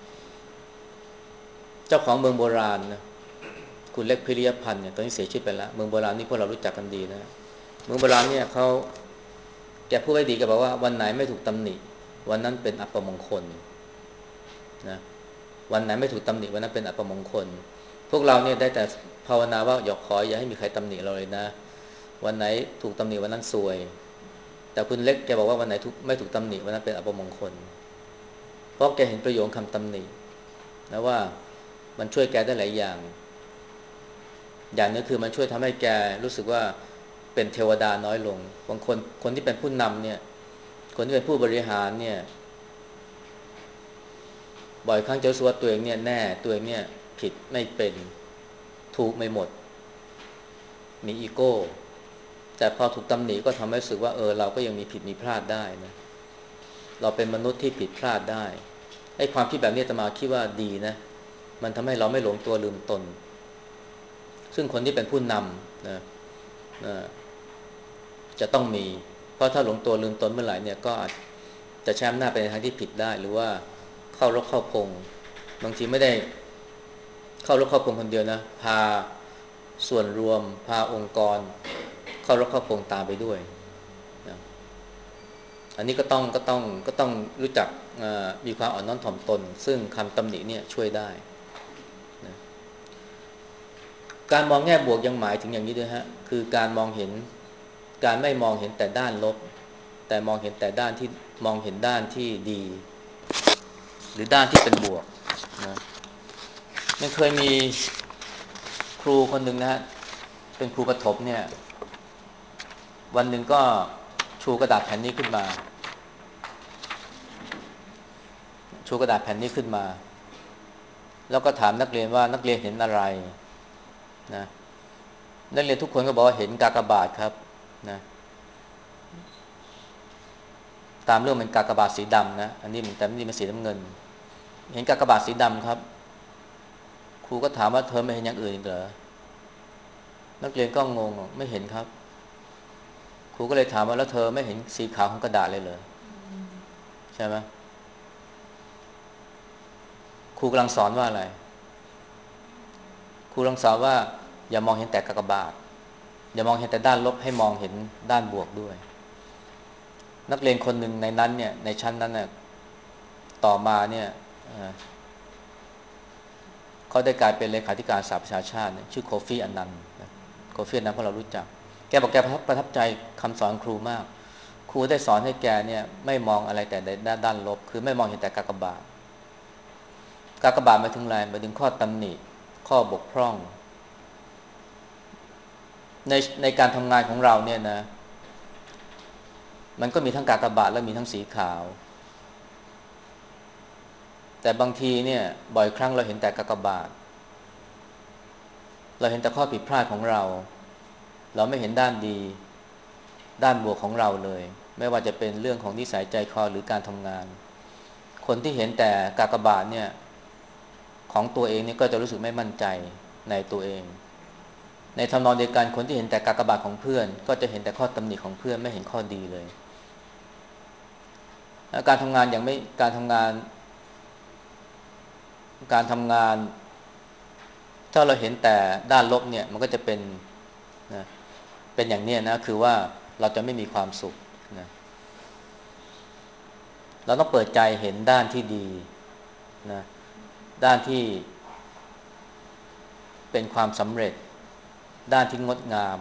S1: เจ้าของเมืองโบราณนะคุณเล็กพิริยพันธ์เนี่ยตอนนี้เสียชีวิตไปแล้วเมืองโบราณนี่พวกเรารู้จักกันดีนะเมืองโบราณเนี่ยเขาแกพูดไว้ดีแกบอกว่าวันไหนไม่ถูกตำหนิวันนั้นเป็นอัปมงคลนะวันไหนไม่ถูกตำหนิวันนั้นเป็นอัปมงคลพวกเราเนี่ยได้แต่ภาวนาว่าอย่าขออย่าให้มีใครตำหนิเราเลยนะวันไหนถูกตำหนิวันนั้นซวยแต่คุณเล็กแกบอกว่าวันไหนถูกไม่ถูกตำหนิวันนั้นเป็นอัปมงคลเพราะแกเห็นประโยชน์คำตำหนินะว่ามันช่วยแกได้หลายอย่างอย่างนึงคือมันช่วยทำให้แกรู้สึกว่าเป็นเทวดาน้อยลงบางคนคนที่เป็นผู้นำเนี่ยคนที่เป็นผู้บริหารเนี่ยบ่อยครั้งจะรู้สึกว่าตัวเองเนี่ยแน่ตัวเองเนี่ยผิดไม่เป็นถูกไม่หมดมีอีโก้แต่พอถูกตำหนิก็ทำให้รู้สึกว่าเออเราก็ยังมีผิดมีพลาดได้นะเราเป็นมนุษย์ที่ผิดพลาดได้ไอ้ความคิดแบบนี้อาตมาคิดว่าดีนะมันทำให้เราไม่หลงตัวลืมตนซึ่งคนที่เป็นผู้นำนะนะจะต้องมีเพราะถ้าหลงตัวลืมตนเมื่อไหร่เนี่ยก็อาจจะใช้อำนาจไปในทางที่ผิดได้หรือว่าเข้ารกเข้าพงบางทีไม่ได้เข้ารกเข้าพงคนเดียวนะพาส่วนรวมพาองค์กรเข้ารกเข้าพงตามไปด้วยนะอันนี้ก็ต้องก็ต้องก็ต้องรู้จักมีความอ่อนน้อมถ่อมตนซึ่งคำตำหนิเนี่ยช่วยได้นะการมองแง่บวกยังหมายถึงอย่างนี้ด้วยฮะคือการมองเห็นการไม่มองเห็นแต่ด้านลบแต่มองเห็นแต่ด้านที่มองเห็นด้านที่ดีหรือด้านที่เป็นบวกนะมันเคยมีครูคนหนึ่งนะฮะเป็นครูประถมเนี่ยวันหนึ่งก็ชูกระดาษแผ่นนี้ขึ้นมาชูกระดาษแผ่นนี้ขึ้นมาแล้วก็ถามนักเรียนว่านักเรียนเห็นอะไรนะนักเรียนทุกคนก็บอกว่าเห็นกากบาทครับนะตามเรื่องเป็นกากบาทสีดำนะอันนี้มันแต่นี่มันสีน้ำเงินเห็นกากบาทสีดำครับครูก็ถามว่าเธอไม่เห็นอย่างอื่นอีกเหรอนักเรียนก็งงไม่เห็นครับครูก็เลยถามว่าแล้วเธอไม่เห็นสีขาวของกระดาษเลยเหรอใช่ไหมครูกำลังสอนว่าอะไรครูกำลังสอนว่าอย่ามองเห็นแต่กากบาทอย่ามองเห็นแต่ด้านลบให้มองเห็นด้านบวกด้วยนักเรียนคนหนึ่งในนั้นเนี่ยในชั้นนั้นเนี่ยต่อมาเนี่ยเขาได้กลายเป็นเลขาธิการสหประชาชาติชื่อโคฟี่อนันต์โคฟี่อนันต์พวกเรารู้จักแกบอกแกประทับใจคำสอนครูมากครูได้สอนให้แกเนี่ยไม่มองอะไรแต่ในด้านลบคือไม่มองเห็นแต่กากบาทกากบาทหมายถึงอะไรหมายถึงข้อตำหนิข้อบกพร่องในในการทำงานของเราเนี่ยนะมันก็มีทั้งกากบาทและมีทั้งสีขาวแต่บางทีเนี่ยบ่อยครั้งเราเห็นแต่กากบาทเราเห็นแต่ข้อผิดพลาดของเราเราไม่เห็นด้านดีด้านบวกของเราเลยไม่ว่าจะเป็นเรื่องของนิสัยใจคอหรือการทำงานคนที่เห็นแต่กากบาทเนี่ยของตัวเองเนี่ยก็จะรู้สึกไม่มั่นใจในตัวเองในทำนองเดียวกันคนที่เห็นแต่กากบาทของเพื่อนก็จะเห็นแต่ข้อตำหนิของเพื่อนไม่เห็นข้อดีเลยการทำงานอย่างไม่การทำงานการทำงานถ้าเราเห็นแต่ด้านลบเนี่ยมันก็จะเป็นนะเป็นอย่างนี้นะคือว่าเราจะไม่มีความสุขนะเราต้องเปิดใจเห็นด้านที่ดีนะด้านที่เป็นความสำเร็จด้านที่งดงาม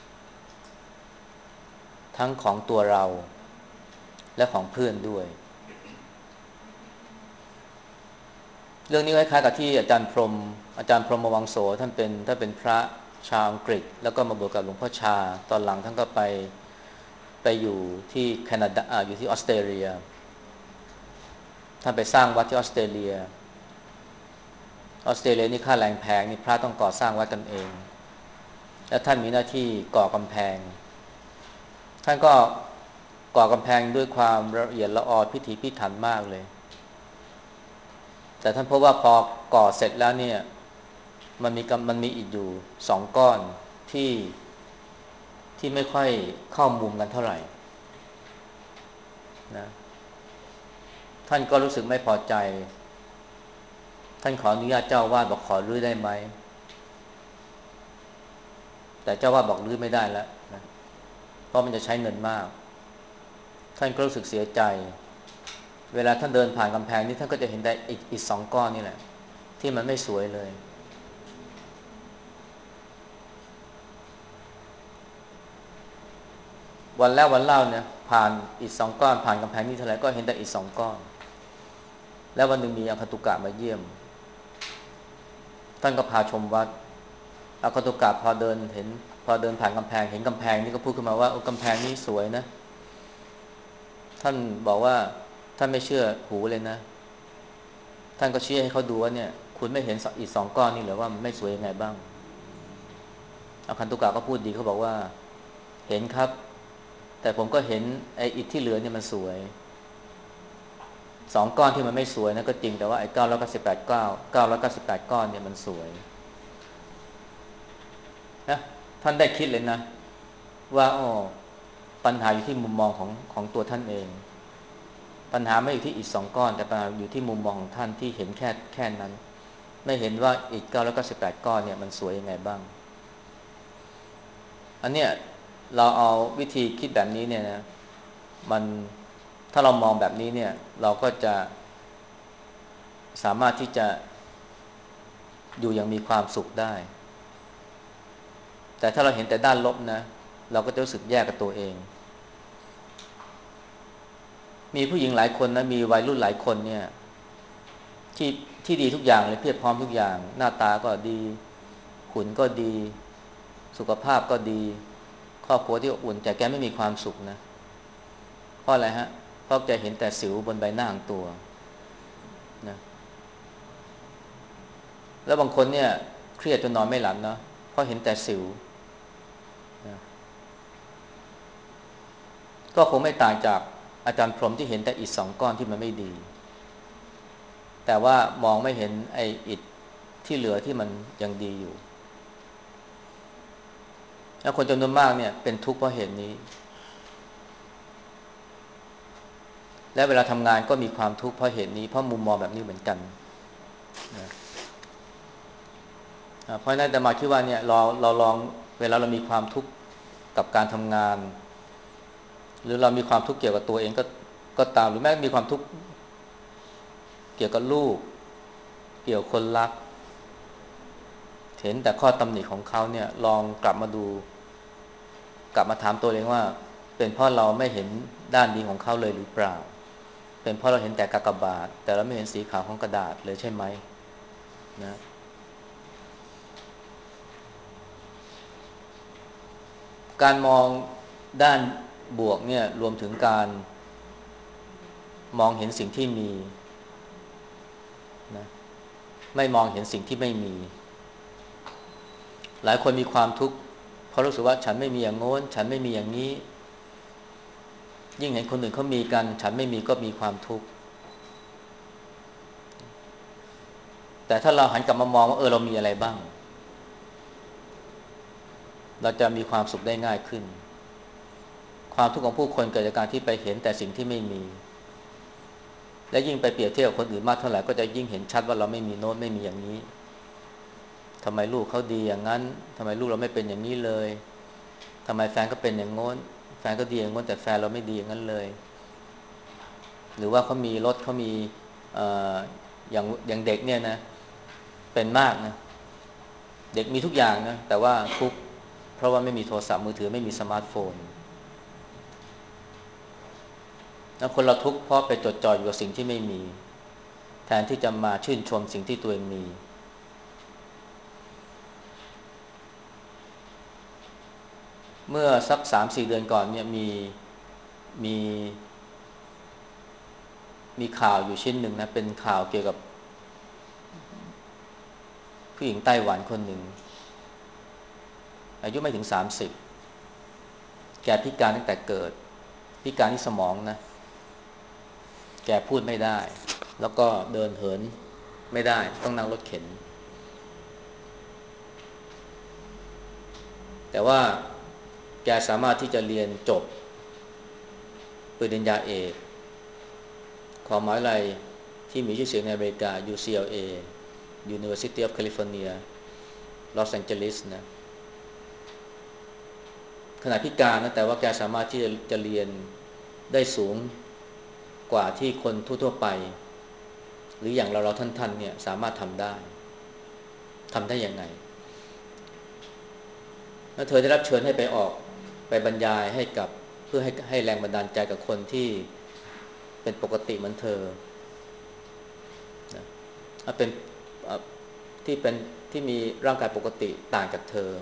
S1: ทั้งของตัวเราและของเพื่อนด้วยเรื่องนี้คล้ายๆกับที่อาจารย์พรหมอาจารย์พรหมวังโสท่านเป็นท่านเป็นพระชาวอังกฤษแล้วก็มาบวชกับหลวงพ่อชาตอนหลังท่านก็ไปไปอยู่ที่แคนาดาอ่าอยู่ที่ออสเตรเลียท่านไปสร้างวัดที่ออสเตรเลียออสเตรเลียนี่ค่าแรงแพงนี่พระต้องก่อสร้างวัดกันเองและท่านมีหน้าที่ก่อกำแพงท่านก็ก่อกำแพงด้วยความละเอียดละออพิถีพิถันมากเลยแต่ท่านพบว่าพอก่อเสร็จแล้วเนี่ยมันมีมันมีอิฐอยู่สองก้อนที่ที่ไม่ค่อยเข้ามุมกันเท่าไหร่นะท่านก็รู้สึกไม่พอใจท่านขออนุญาตเจ้าวาดบอกขอรื้อได้ไหมแต่เจ้าวาดบอกรื้อไม่ได้แล้วนะเพราะมันจะใช้เงินมากท่านก็รู้สึกเสียใจเวลาท่านเดินผ่านกำแพงนี้ท่านก็จะเห็นแต่อิฐอิฐสองก้อนนี่แหละที่มันไม่สวยเลยวันแล้ววันเล่าเนี่ยผ่านอิฐสองก้อนผ่านกำแพงนี้เท่าไหร่ก็เห็นแต่อิฐสองก้อนแล้ววันหนึ่งมีอาคันตุกะมาเยี่ยมท่านก็พาชมวัดอาคันตุกะพอเดินเห็นพอเดินผ่านกำแพงเห็นกำแพงนี่ก็พูดขึ้นมาว่าโอ้กำแพงนี้สวยนะท่านบอกว่าท่านไม่เชื่อหูเลยนะท่านก็ชี้ให้เขาดูว่าเนี่ยคุณไม่เห็นอิฐสองก้อนนี่หรือว่ามันไม่สวยยังไงบ้างอาคันตุกะก็พูดดีเขาบอกว่าเห็นครับแต่ผมก็เห็นไอ้อิฐที่เหลือเนี่ยมันสวยสองก้อนที่มันไม่สวยนะก็จริงแต่ว่าไอ้เก้าร้อยเก้าสิบแปดเก้าเก้าร้อยเก้าสิบแปดก้อนเนี่ยมันสวยนะท่านได้คิดเลยนะว่าอ๋อปัญหาอยู่ที่มุมมองของของตัวท่านเองปัญหาไม่อยู่ที่อิฐสองก้อนแต่ปัญหาอยู่ที่มุมมองของท่านที่เห็นแค่แค่นั้นไม่เห็นว่าอิฐเก้าร้อยเก้าสิบแปดก้อนเนี่ยมันสวยยังไงบ้างอันเนี้ยเราเอาวิธีคิดแบบนี้เนี่ยนะมันถ้าเรามองแบบนี้เนี่ยเราก็จะสามารถที่จะอยู่อย่างมีความสุขได้แต่ถ้าเราเห็นแต่ด้านลบนะเราก็จะรู้สึกแย่กับตัวเองมีผู้หญิงหลายคนนะมีวัยรุ่นหลายคนเนี่ยที่ที่ดีทุกอย่างเลยเพียบพร้อมทุกอย่างหน้าตาก็ดีหุ่นก็ดีสุขภาพก็ดีครอบครัวที่อบอุ่นแต่แกไม่มีความสุขนะเพราะอะไรฮะเพราะแกเห็นแต่สิวบนใบหน้าของตัวนะแล้วบางคนเนี่ยเครียดจนนอนไม่หลับนะเพราะเห็นแต่สิวนะก็คงไม่ต่างจากอาจารย์พรหมที่เห็นแต่อิฐสองก้อนที่มันไม่ดีแต่ว่ามองไม่เห็นไอ้อิฐที่เหลือที่มันยังดีอยู่แล้วคนจำนวนมากเนี่ยเป็นทุกข์เพราะเหตุนี้และเวลาทำงานก็มีความทุกข์เพราะเหตุนี้เพราะมุมมองแบบนี้เหมือนกันนะเพราะนั้นอาตมาคิดว่าเนี่ยเราเราลองเวลาเรามีความทุกข์กับการทำงานหรือเรามีความทุกข์เกี่ยวกับตัวเองก็ก็ตามหรือแม้มีความทุกข์เกี่ยวกับลูกเกี่ยวกับคนรักเห็นแต่ข้อตำหนิของเขาเนี่ยลองกลับมาดูกลับมาถามตัวเองว่าเป็นเพราะเราไม่เห็นด้านดีของเขาเลยหรือเปล่าเป็นเพราะเราเห็นแต่กากบาทแต่เราไม่เห็นสีขาวของกระดาษเลยใช่ไหมนะการมองด้านบวกเนี่ยรวมถึงการมองเห็นสิ่งที่มีนะไม่มองเห็นสิ่งที่ไม่มีหลายคนมีความทุกข์เพราะรู้สึกว่าฉันไม่มีอย่างโน้นฉันไม่มีอย่างนี้ยิ่งเห็นคนอื่นเขามีกันฉันไม่มีก็มีความทุกข์แต่ถ้าเราหันกลับมามองว่าเออเรามีอะไรบ้างเราจะมีความสุขได้ง่ายขึ้นความทุกข์ของผู้คนเกิดจากการที่ไปเห็นแต่สิ่งที่ไม่มีและยิ่งไปเปรียบเทียบกับคนอื่นมากเท่าไหร่ก็จะยิ่งเห็นชัดว่าเราไม่มีโน้นไม่มีอย่างนี้ทำไมลูกเขาดีอย่างนั้นทำไมลูกเราไม่เป็นอย่างนี้เลยทำไมแฟนก็เป็นอย่างโน้นแฟนก็ดีอย่างโน้นแต่แฟนเราไม่ดีอย่างนั้นเลยหรือว่าเขามีรถเขามีเอ่ออย่างอย่างเด็กเนี่ยนะเป็นมากนะเด็กมีทุกอย่างนะแต่ว่าทุกข์เพราะว่าไม่มีโทรศัพท์มือถือไม่มีสมาร์ทโฟนแล้วคนเราทุกข์เพราะไปจดจ่ออยู่กับสิ่งที่ไม่มีแทนที่จะมาชื่นชมสิ่งที่ตัวเองมีเมื่อสัก สามสี่ เดือนก่อนเนี่ยมีมีมีข่าวอยู่ชิ้นหนึ่งนะเป็นข่าวเกี่ยวกับผู้หญิงไต้หวันคนหนึ่งอายุไม่ถึงสามสิบแกพิการตั้งแต่เกิดพิการที่สมองนะแกพูดไม่ได้แล้วก็เดินเหินไม่ได้ต้องนั่งรถเข็นแต่ว่าแกสามารถที่จะเรียนจบปริญญาเอกของมหาวิทยาลัยที่มีชื่อเสียงในอเมริกา ยู ซี แอล เอ University of California Los Angeles นะขณะพิการนะแต่ว่าแกสามารถที่จะจะเรียนได้สูงกว่าที่คนทั่วๆไปหรืออย่างเราเราท่านๆเนี่ยสามารถทำได้ทำได้ยังไงแล้วเธอได้รับเชิญให้ไปออกไปบรรยายให้กับเพื่อให้ให้แรงบันดาลใจกับคนที่เป็นปกติเหมือนเธอนะเป็นที่เป็นที่มีร่างกายปกติต่างจากเธอ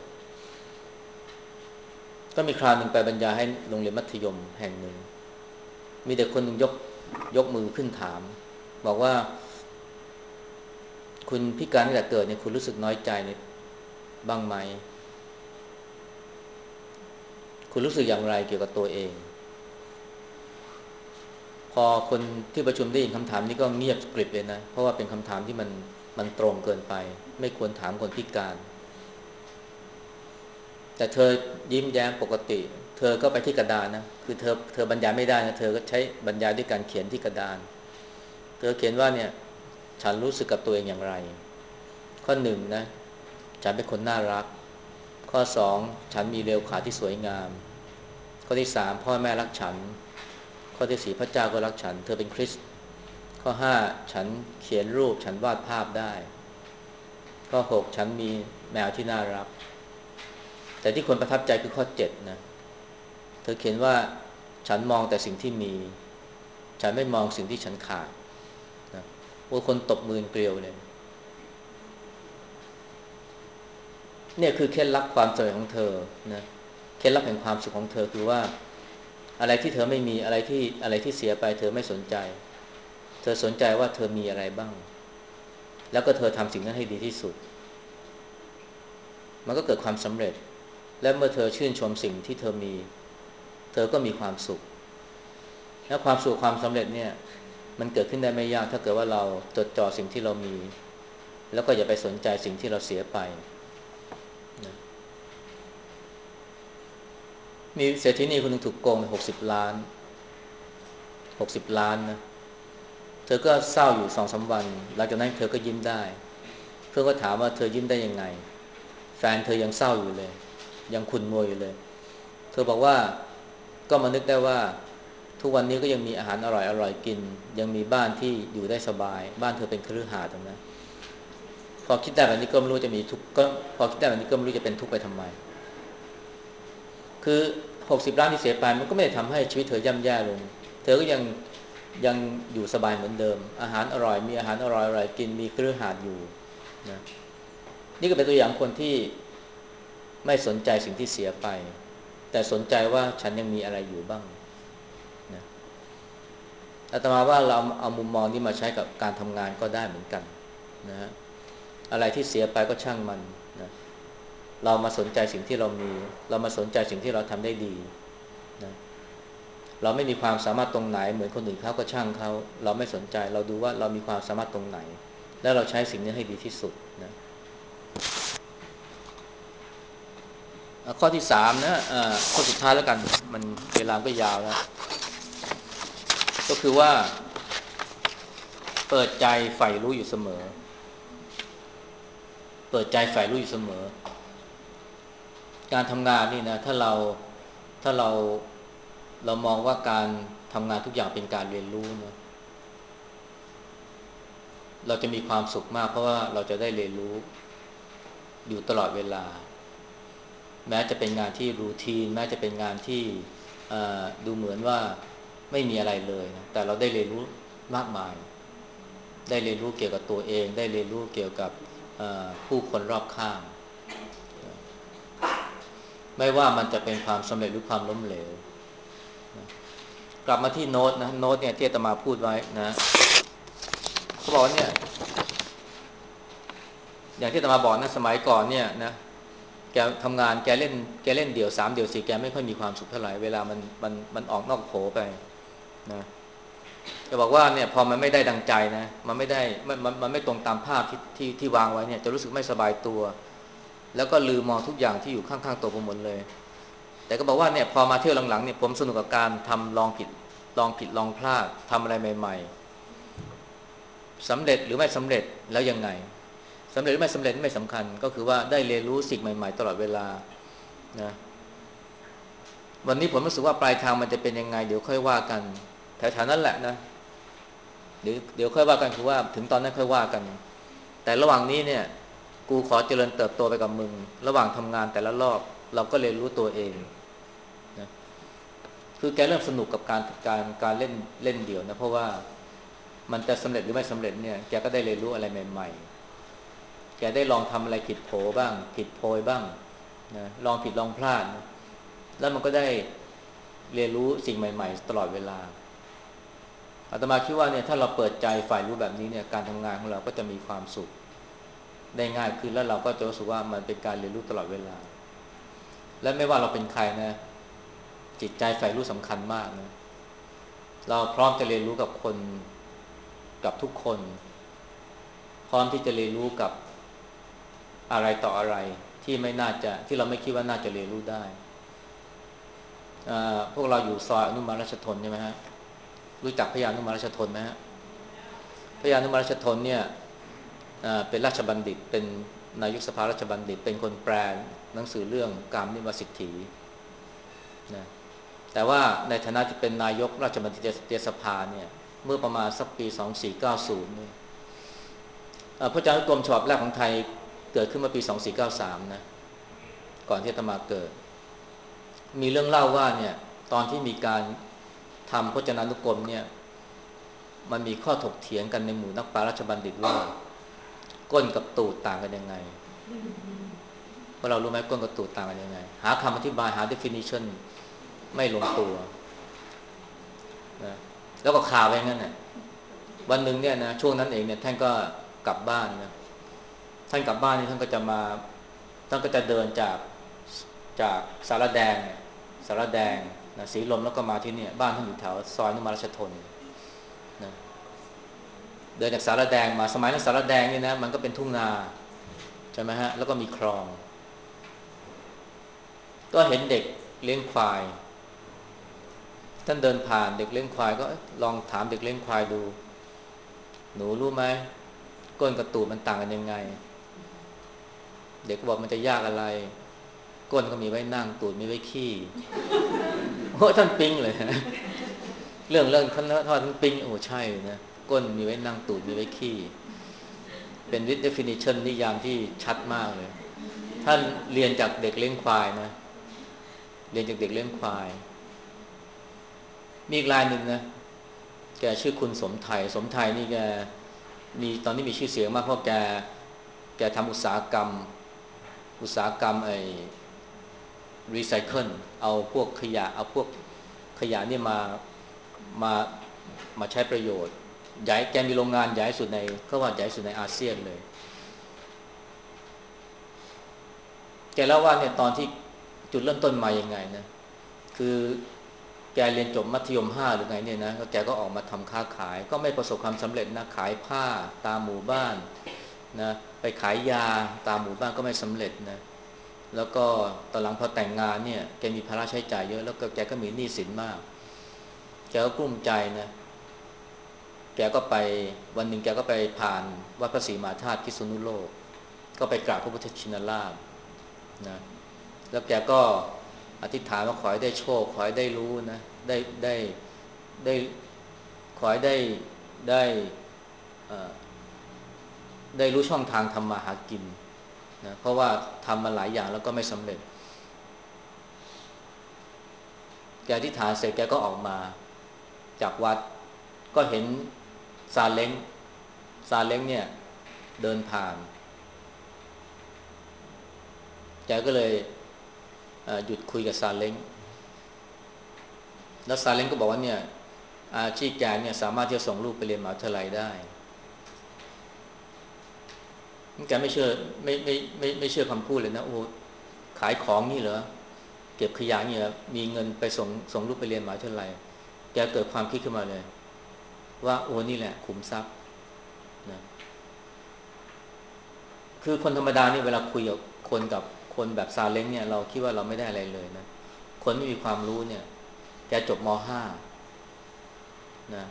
S1: ก็มีคราวหนึ่งไปบรรยายให้โรงเรียนมัธยมแห่งหนึ่งมีเด็กคนหนึ่งยกยกมือขึ้นถามบอกว่าคุณพิการตั้งแต่เกิดเนี่ยคุณรู้สึกน้อยใจเนี่ยบ้างไหมคุณรู้สึกอย่างไรเกี่ยวกับตัวเองพอคนที่ประชุมได้ยินคำถามนี้ก็เงียบกริบเลยนะเพราะว่าเป็นคำถามที่มันมันตรงเกินไปไม่ควรถามคนพิการแต่เธอยิ้มแย้มปกติเธอก็ไปที่กระดานนะคือเธอเธอบรรยายไม่ได้นะเธอก็ใช้บรรยายด้วยการเขียนที่กระดานเธอเขียนว่าเนี่ยฉันรู้สึกกับตัวเองอย่างไรข้อหนึ่งนะฉันเป็นคนน่ารักข้อสองฉันมีเรียวขาที่สวยงามข้อที่สามพ่อแม่รักฉันข้อที่สี่พระเจ้าก็รักฉันเธอเป็นคริสต์ข้อห้าฉันเขียนรูปฉันวาดภาพได้ข้อหกฉันมีแมวที่น่ารักแต่ที่คนประทับใจคือข้อเจ็ดนะเธอเขียนว่าฉันมองแต่สิ่งที่มีฉันไม่มองสิ่งที่ฉันขาดนะว่าคนตบมือเกลียวเลยเนี่ยคือเคล็ดลับความสำเร็จของเธอนะเคล็ดลับแห่งความสุขของเธอคือว่าอะไรที่เธอไม่มีอะไรที่อะไรที่เสียไปเธอไม่สนใจเธอสนใจว่าเธอมีอะไรบ้างแล้วก็เธอทำสิ่งนั้นให้ดีที่สุดมันก็เกิดความสำเร็จและเมื่อเธอชื่นชมสิ่งที่เธอมีเธอก็มีความสุขและความสุขความสำเร็จเนี่ยมันเกิดขึ้นได้ไม่ยากถ้าเกิดว่าเราจดจ่อสิ่งที่เรามีแล้วก็อย่าไปสนใจสิ่งที่เราเสียไปนะมีเศรษฐีนีคนหนึ่งถูกโกงไปหกสิบล้านหกสิบล้านนะเธอก็เศร้าอยู่สองสามวันหลังจากนั้นเธอก็ยิ้มได้เพื่อนก็ถามว่าเธอยิ้มได้ยังไงแฟนเธอยังเศร้าอยู่เลยยังขุ่นมัวอยู่เลยเธอบอกว่าก็มานึกได้ว่าทุกวันนี้ก็ยังมีอาหารอร่อยอร่อยกินยังมีบ้านที่อยู่ได้สบายบ้านเธอเป็นคฤหาสน์นะพอคิดได้แบบนี้ก็ไม่รู้จะมีทุกข์ก็พอคิดได้แบบนี้ก็ไม่รู้จะเป็นทุกข์ไปทำไมคือหกสิบล้านที่เสียไปมันก็ไม่ได้ทำให้ชีวิตเธอย่ำแย่ลงเธอก็ยังยังอยู่สบายเหมือนเดิมอาหารอร่อยมีอาหารอร่อยอร่อยกินมีคฤหาสน์อยู่นะนี่ก็เป็นตัวอย่างคนที่ไม่สนใจสิ่งที่เสียไปแต่สนใจว่าฉันยังมีอะไรอยู่บ้างนะอาตมาว่าเราเอามุมมองนี้มาใช้กับการทำงานก็ได้เหมือนกันนะฮะอะไรที่เสียไปก็ช่างมันนะเรามาสนใจสิ่งที่เรามีเรามาสนใจสิ่งที่เราทำได้ดีนะเราไม่มีความสามารถตรงไหนเหมือนคนอื่นเขาก็ช่างเขาเราไม่สนใจเราดูว่าเรามีความสามารถตรงไหนแล้วเราใช้สิ่งนี้ให้ดีที่สุดนะข้อที่สามนะข้อสุดท้ายแล้วกันมันเวลาก็ยาวแล้วก็คือว่าเปิดใจใฝ่รู้อยู่เสมอเปิดใจใฝ่รู้อยู่เสมอการทำงานนี่นะถ้าเราถ้าเราเรามองว่าการทำงานทุกอย่างเป็นการเรียนรู้นะเราจะมีความสุขมากเพราะว่าเราจะได้เรียนรู้อยู่ตลอดเวลาแม้จะเป็นงานที่รูทีนแม้จะเป็นงานที่ดูเหมือนว่าไม่มีอะไรเลยนะแต่เราได้เรียนรู้มากมายได้เรียนรู้เกี่ยวกับตัวเองได้เรียนรู้เกี่ยวกับผู้คนรอบข้างไม่ว่ามันจะเป็นความสำเร็จหรือความล้มเหลวกลับมาที่โน้ตนะโน้ตเนี่ยที่อาตมาพูดไว้นะเขาบอกเนี่ยอย่างที่อาตมาบอกนะสมัยก่อนเนี่ยนะแกทำงานแกเล่นแกเล่นเดี่ยวสามเดี่ยวสี่แกไม่ค่อยมีความสุขเท่าไหร่เวลามันมันมันออกนอกโผไปนะจะบอกว่าเนี่ยพอมันไม่ได้ดังใจนะมันไม่ได้มันมันมันไม่ตรงตามภาพที่ที่ที่วางไว้เนี่ยจะรู้สึกไม่สบายตัวแล้วก็ลืมมองทุกอย่างที่อยู่ข้างๆตัวผมหมดเลยแต่ก็บอกว่าเนี่ยพอมาเที่ยวหลังๆเนี่ยผมสนุกกับการทำลองผิดลองผิดลองพลาดทำอะไรใหม่ๆสำเร็จหรือไม่สำเร็จแล้วยังไงสำเร็จหรือไม่สำเร็จไม่สำคัญก็คือว่าได้เรียนรู้สิ่งใหม่ๆตลอดเวลานะวันนี้ผมรู้สึกว่าปลายทางมันจะเป็นยังไงเดี๋ยวค่อยว่ากันแถวๆนั้นแหละนะเดี๋ยวเดี๋ยวค่อยว่ากันคือว่าถึงตอนนั้นค่อยว่ากันแต่ระหว่างนี้เนี่ยกูขอเจริญเติบโตไปกับมึงระหว่างทำงานแต่ละรอบเราก็เรียนรู้ตัวเองนะคือแกเริ่มสนุกกับการการการเล่นเล่นเดี่ยวนะเพราะว่ามันจะสำเร็จหรือไม่สำเร็จเนี่ยแกก็ได้เรียนรู้อะไรใหม่ๆแกได้ลองทำอะไรผิดโผบ้างผิดโพยบ้างนะลองผิดลองพลาดนะแล้วมันก็ได้เรียนรู้สิ่งใหม่ๆตลอดเวลาอาตมาคิดว่าเนี่ยถ้าเราเปิดใจฝ่ายรู้แบบนี้เนี่ยการทำงานของเราก็จะมีความสุขได้ง่ายขึ้นแล้วเราก็จะรู้สึกว่ามันเป็นการเรียนรู้ตลอดเวลาและไม่ว่าเราเป็นใครนะจิตใจฝ่ายรู้สำคัญมากนะเราพร้อมจะเรียนรู้กับคนกับทุกคนพร้อมที่จะเรียนรู้กับอะไรต่ออะไรที่ไม่น่าจะที่เราไม่คิดว่าน่าจะเรียนรู้ได้พวกเราอยู่ซอยอนุมานราชทนใช่ไหมฮะรู้จักพระยานุมานราชทนไหมฮะพระยานุมานราชทนเนี่ยเป็นราชบัณฑิตเป็นนายกสภาราชบัณฑิตเป็นคนแปลหนังสือเรื่องกามนิวสิทธินะแต่ว่าในฐานะที่เป็นนายกราชบัณฑิตยสภาเนี่ยเมื่อประมาณสักปีสองพันสี่ร้อยเก้าสิบเนี่ยพระเจ้านุกรมฉบับแรกของไทยเกิดขึ้นเมื่อปีสองพันสี่ร้อยเก้าสิบสามนะก่อนที่อาตมาเกิดมีเรื่องเล่าว่าเนี่ยตอนที่มีการทำพจนานุกรมเนี่ยมันมีข้อถกเถียงกันในหมู่นักปราชญ์ราชบัณฑิตว่าก้นกับตูดต่างกันยังไงเพราะเรารู้ไหมก้นกับตูดต่างกันยังไงหาคำอธิบายหา definition ไม่ลงตัวนะแล้วก็ข่าวไปงั้นน่ะวันหนึ่งเนี่ยนะช่วงนั้นเองเนี่ยท่านก็กลับบ้านนะท่านกลับบ้านนี่ท่านก็จะมาท่านก็จะเดินจากจากสารแดงสารแดงนะสีลมแล้วก็มาที่นี่บ้านท่านอยู่แถวซอยนุมานราชทนนะเดินจากสารแดงมาสมัยนั้นสารแดงนี่นะมันก็เป็นทุ่งนาใช่ไหมฮะแล้วก็มีคลองก็เห็นเด็กเลี้ยงควายท่านเดินผ่านเด็กเลี้ยงควายก็ลองถามเด็กเลี้ยงควายดูหนูรู้ไหมก้นกับตูดมันต่างกันยังไงเด็กก็บอกมันจะยากอะไรก้นก็มีไว้นั่งตูดมีไว้ขี้โอ้ท่านปิ๊งเลยเรื่องเรื่องท่านท่านปิ๊งโอ้ใช่นะก้นมีไว้นั่งตูดมีไว้ขี้เป็น definition นิยามที่ชัดมากเลยท่านเรียนจากเด็กเลี้ยงควายนะเรียนจากเด็กเลี้ยงควายมีอีกรายหนึ่งนะแกชื่อคุณสมไทยสมไทยนี่แกมีตอนนี้มีชื่อเสียงมากเพราะแกแกทำอุตสาหกรรมอุตสาหกรรมไอ้รีไซเคิลเอาพวกขยะเอาพวกขยะนี่มามามาใช้ประโยชน์ใหญ่แกมีโรงงานใหญ่สุดในก็ว่าใหญ่สุดในอาเซียนเลยแกเล่าว่าเนี่ยตอนที่จุดเริ่มต้นมายังไงนะคือแกเรียนจบมัธยมห้าหรือไงเนี่ยนะแกก็ออกมาทำค้าขายก็ไม่ประสบความสำเร็จนะขายผ้าตามหมู่บ้านนะไปขายยาตามหมู่บ้านก็ไม่สำเร็จนะแล้วก็ตอนหลังพอแต่งงานเนี่ยแกมีภาระใช้จ่ายเยอะแล้วก็แกก็มีหนี้สินมากแกก็กลุ้มใจนะแกก็ไปวันหนึ่งแกก็ไปผ่านวัดพระศรีมหาธาตุพิษณุโลกก็ไปกราบพระพุทธชินราชนะแล้วแกก็อธิษฐานว่าขอให้ได้โชคขอให้ได้รู้นะได้ได้ได้ขอให้ได้ได้ได้รู้ช่องทางทำมาหากินนะเพราะว่าทำมาหลายอย่างแล้วก็ไม่สำเร็จแกอธิษฐานเสร็จแกก็ออกมาจากวัดก็เห็นซาเล้งซาเล้งเนี่ยเดินผ่านแกก็เลยหยุดคุยกับซาเล้งแล้วซาเล้งก็บอกว่าเนี่ยอาชีพแกเนี่ยสามารถที่จะส่งลูกไปเรียนมหาวิทยาลัยได้แกไม่เชื่อไม่ไม่ไม่ไม่เชื่อคำพูดเลยนะโอ้ขายของนี่เหรอเก็บขยะนี่เหรอมีเงินไปส่งส่งลูกไปเรียนมหาวิทยาลัยแกเกิดความคิดขึ้นมาเลยว่าโอ้นี่แหละขุมทรัพย์นะคือคนธรรมดานี่เวลาคุยกับคนกับคนแบบซาเล้งเนี่ยเราคิดว่าเราไม่ได้อะไรเลยนะคนไม่มีความรู้เนี่ยแกจบม .ห้า นะ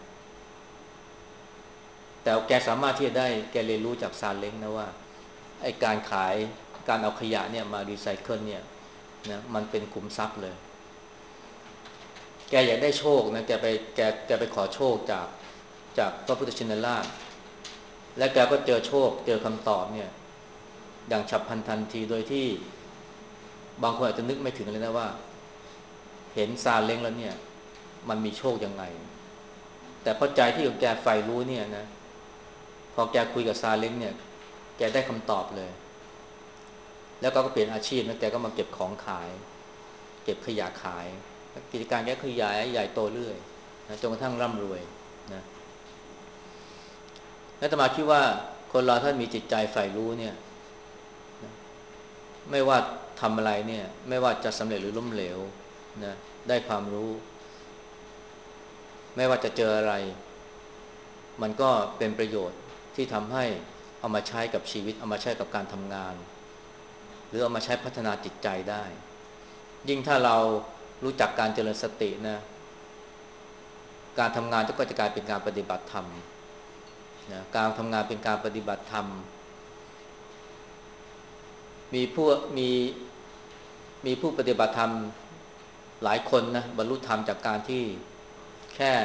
S1: แต่แกสามารถที่จะได้แกเรียนรู้จากซาเล้งนะว่าไอ้การขายการเอาขยะเนี่ยมารีไซเคิลเนี่ยนะมันเป็นขุมทรัพย์เลยแกอยากได้โชคนะแกไปแกแกไปขอโชคจากจากพระพุทธชินราชและแกก็เจอโชคเจอคำตอบเนี่ยอย่างฉับพลันทันทีโดยที่บางคนอาจจะนึกไม่ถึงเลยนะว่าเห็นซาเล้งแล้วเนี่ยมันมีโชคยังไงแต่พอใจที่แกใฝ่รู้เนี่ยนะพอแกคุยกับซาเล้งเนี่ยแกได้คำตอบเลยแล้วก็เปลี่ยนอาชีพนะแกก็มาเก็บของขายเก็บขยะขายกิจการแกขยายใหญ่โตเรื่อยนะจนกระทั่งร่ำรวยนะและอาตมาคิดว่าคนเราถ้ามีจิตใจใฝ่รู้เนี่ยไม่ว่าทำอะไรเนี่ยไม่ว่าจะสำเร็จหรือล้มเหลวนะได้ความรู้ไม่ว่าจะเจออะไรมันก็เป็นประโยชน์ที่ทำให้เอามาใช้กับชีวิตเอามาใช้กับการทำงานหรือเอามาใช้พัฒนาจิตใจได้ยิ่งถ้าเรารู้จักการเจริญสตินะการทำงานก็จะกลายเป็นการปฏิบัติธรรมนะการทำงานเป็นการปฏิบัติธรรมมีผู้มีมีผู้ปฏิบัติธรรมหลายคนนะบรรลุธรรมจากการที่แค่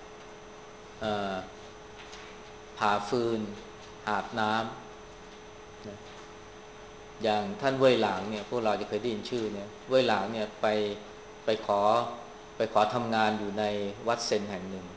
S1: ผ่าฟืนหาบน้ำนะอย่างท่านเว่ยหลางเนี่ยพวกเราจะเคยได้ยินชื่อเนี่ยเว่ยหลางเนี่ยไปไปขอไปขอทำงานอยู่ในวัดเซนแห่งหนึ่ง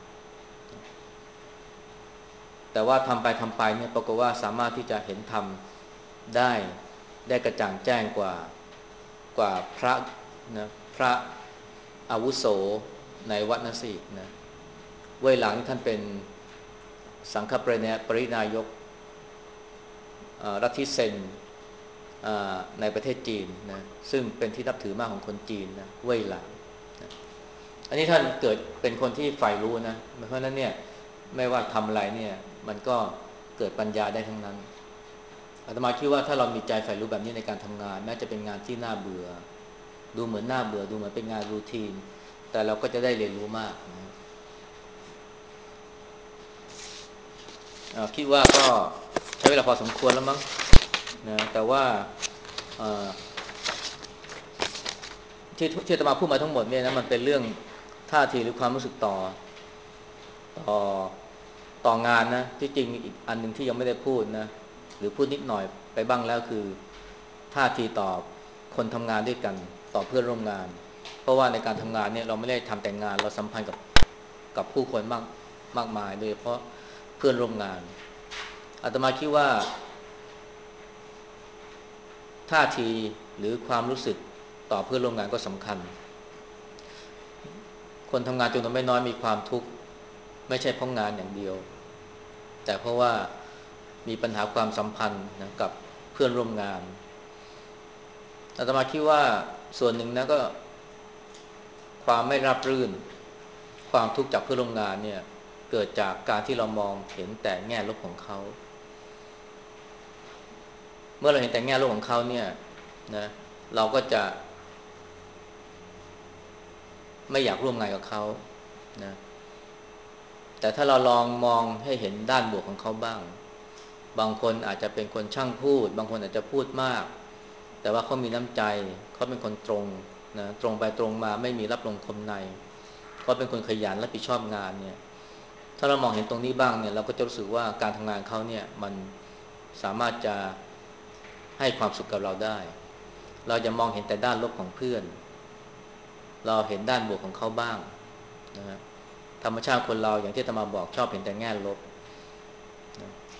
S1: แต่ว่าทำไปทำไปเนี่ยปรากฏว่าสามารถที่จะเห็นธรรมได้ได้กระจ่างแจ้งกว่ากว่าพระนะพระอาวุโสในวัดนั่นสินะเว่ยหลางท่านเป็นสังฆปริญาปรินายกรัฐทิเซนในประเทศจีนนะซึ่งเป็นที่นับถือมากของคนจีนนะเว่ยหลางนะอันนี้ท่านเกิดเป็นคนที่ใฝ่รู้นะเพราะฉะนั้นเนี่ยไม่ว่าทำอะไรเนี่ยมันก็เกิดปัญญาได้ทั้งนั้นอาตมาคิดว่าถ้าเรามีใจใฝ่รู้แบบนี้ในการทำงานแม้จะเป็นงานที่น่าเบื่อดูเหมือนน่าเบื่อดูเหมือนเป็นงานรูทีนแต่เราก็จะได้เรียนรู้มากนะคิดว่าก็ใช้เวลาพอสมควรแล้วมั้งนะแต่ว่าที่ที่อาตมาพูดมาทั้งหมดเนี่ยนะมันเป็นเรื่องท่าทีหรือความรู้สึกต่อต่อต่องานนะที่จริงอีกอันหนึ่งที่ยังไม่ได้พูดนะหรือพูดนิดหน่อยไปบ้างแล้วคือท่าทีต่อคนทำงานด้วยกันต่อเพื่อนร่วมงานเพราะว่าในการทำงานเนี่ยเราไม่ได้ทำแต่งานเราสัมพันธ์กับกับผู้คนมากมากมายโดยเฉพาะเพื่อนร่วมงานอาตมาคิดว่าท่าทีหรือความรู้สึกต่อเพื่อนร่วมงานก็สำคัญคนทำงานจำนวนไม่น้อยมีความทุกข์ไม่ใช่เพราะงานอย่างเดียวแต่เพราะว่ามีปัญหาความสัมพันธ์นะกับเพื่อนร่วมงานอาตมาคิดว่าส่วนหนึ่งนะก็ความไม่ราบรื่นความทุกข์จากเพื่อนร่วมงานเนี่ยเกิดจากการที่เรามองเห็นแต่แง่ลบของเขาเมื่อเราเห็นแต่แง่ลบของเขาเนี่ยนะเราก็จะไม่อยากร่วมงานกับเขานะแต่ถ้าเราลองมองให้เห็นด้านบวกของเขาบ้างบางคนอาจจะเป็นคนช่างพูดบางคนอาจจะพูดมากแต่ว่าเขามีน้ำใจเขาเป็นคนตรงนะตรงไปตรงมาไม่มีรับลมคมในเขาเป็นคนขยันรับผิดชอบงานเนี่ยถ้าเรามองเห็นตรงนี้บ้างเนี่ยเราก็จะรู้สึกว่าการทำงานเขาเนี่ยมันสามารถจะให้ความสุขกับเราได้เราจะมองเห็นแต่ด้านลบของเพื่อนเราเห็นด้านบวกของเขาบ้างนะฮะธรรมชาติคนเราอย่างที่อาตมาบอกชอบเห็นแต่แง่ลบนะ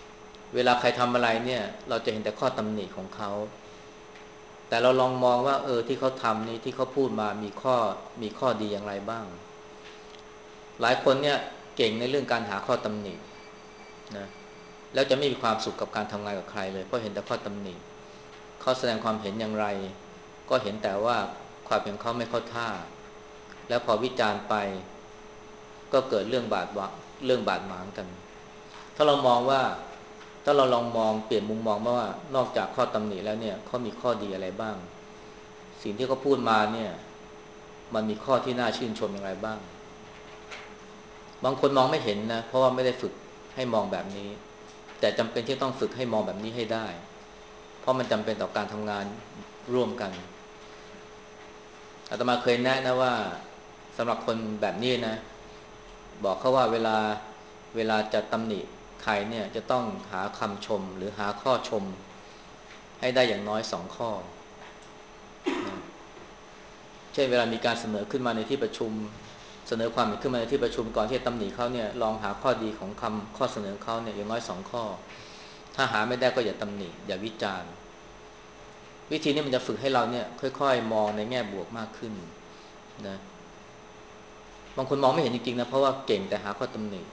S1: เวลาใครทำอะไรเนี่ยเราจะเห็นแต่ข้อตำหนิของเขาแต่เราลองมองว่าเออที่เขาทำนี้ที่เขาพูดมามีข้อมีข้อดีอย่างไรบ้างหลายคนเนี่ยเก่งในเรื่องการหาข้อตำหนินะแล้วจะไม่มีความสุขกับการทำงานกับใครเลยเพราะเห็นแต่ข้อตำหนิเขาแสดงความเห็นอย่างไรก็เห็นแต่ว่าความเห็นเขาไม่เข้าท่าแล้วพอวิจารณ์ไปก็เกิดเรื่องบาดหวางเรื่องบาดหมางกันถ้าเรามองว่าถ้าเราลองมองเปลี่ยนมุมมองว่านอกจากข้อตำหนิแล้วเนี่ยเขามีข้อดีอะไรบ้างสิ่งที่เขาพูดมาเนี่ยมันมีข้อที่น่าชื่นชมอย่างไรบ้างบางคนมองไม่เห็นนะเพราะว่าไม่ได้ฝึกให้มองแบบนี้แต่จำเป็นที่ต้องฝึกให้มองแบบนี้ให้ได้เพราะมันจำเป็นต่อการทำงานร่วมกันอาตมาเคยแนะนะว่าสำหรับคนแบบนี้นะบอกเขาว่าเวลาเวลาจะตำหนิใครเนี่ยจะต้องหาคำชมหรือหาข้อชมให้ได้อย่างน้อยสองข้อนะเช่นเวลามีการเสนอขึ้นมาในที่ประชุมเสนอความเห็นขึ้นมาในที่ประชุมก่อนที่จะตำหนิเขาเนี่ยลองหาข้อดีของคำข้อเสนอเขาเนี่ยอย่างน้อยสองข้อถ้าหาไม่ได้ก็อย่าตำหนิอย่าวิจารณ์วิธีนี้มันจะฝึกให้เราเนี่ยค่อยๆมองในแง่บวกมากขึ้นนะบางคนมองไม่เห็นจริงๆนะเพราะว่าเก่งแต่หาข้อตำหนิ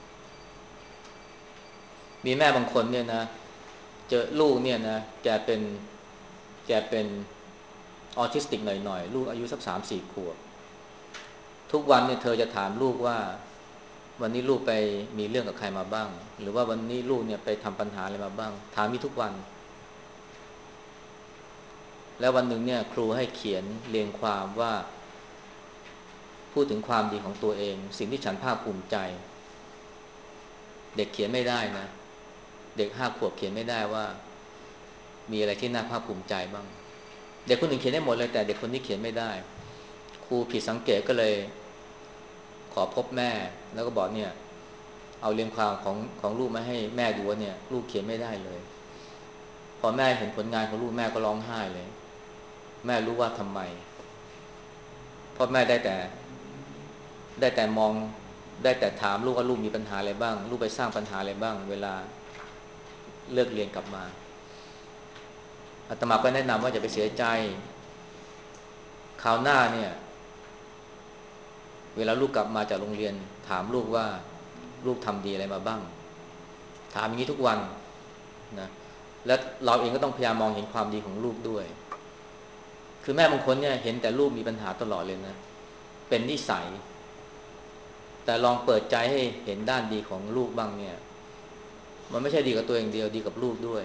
S1: มีแม่บางคนเนี่ยนะเจอลูกเนี่ยนะแกเป็นแกเป็นออทิสติกหน่อยๆลูกอายุสักสามสี่ขวบทุกวันเนี่ยเธอจะถามลูกว่าวันนี้ลูกไปมีเรื่องกับใครมาบ้างหรือว่าวันนี้ลูกเนี่ยไปทำปัญหาอะไรมาบ้างถามมีทุกวันแล้ววันหนึ่งเนี่ยครูให้เขียนเรียงความว่าพูดถึงความดีของตัวเองสิ่งที่ฉันภาคภูมิใจเด็กเขียนไม่ได้นะเด็กห้าขวบเขียนไม่ได้ว่ามีอะไรที่น่าภาคภูมิใจบ้างเด็กคนหนึ่งเขียนได้หมดเลยแต่เด็กคนนี้เขียนไม่ได้ครูผิดสังเกตก็เลยขอพบแม่แล้วก็บอกเนี่ยเอาเรียงความของของลูกมาให้แม่ดูว่าเนี่ยลูกเขียนไม่ได้เลยพอแม่เห็นผลงานของลูกแม่ก็ร้องไห้เลยแม่รู้ว่าทำไมเพราะแม่ได้แต่ได้แต่มองได้แต่ถามลูกว่าลูกมีปัญหาอะไรบ้างลูกไปสร้างปัญหาอะไรบ้างเวลาเลิกเรียนกลับมาอาตมาก็แนะนำว่าอย่าไปเสียใจคราวหน้าเนี่ยเวลาลูกกลับมาจากโรงเรียนถามลูกว่าลูกทำดีอะไรมาบ้างถามอย่างนี้ทุกวันนะและเราเองก็ต้องพยายามมองเห็นความดีของลูกด้วยคือแม่บางคนเนี่ยเห็นแต่ลูกมีปัญหาตลอดเลยนะเป็นนิสัยแต่ลองเปิดใจให้เห็นด้านดีของลูกบ้างเนี่ยมันไม่ใช่ดีกับตัวเองเดียวดีกับลูกด้วย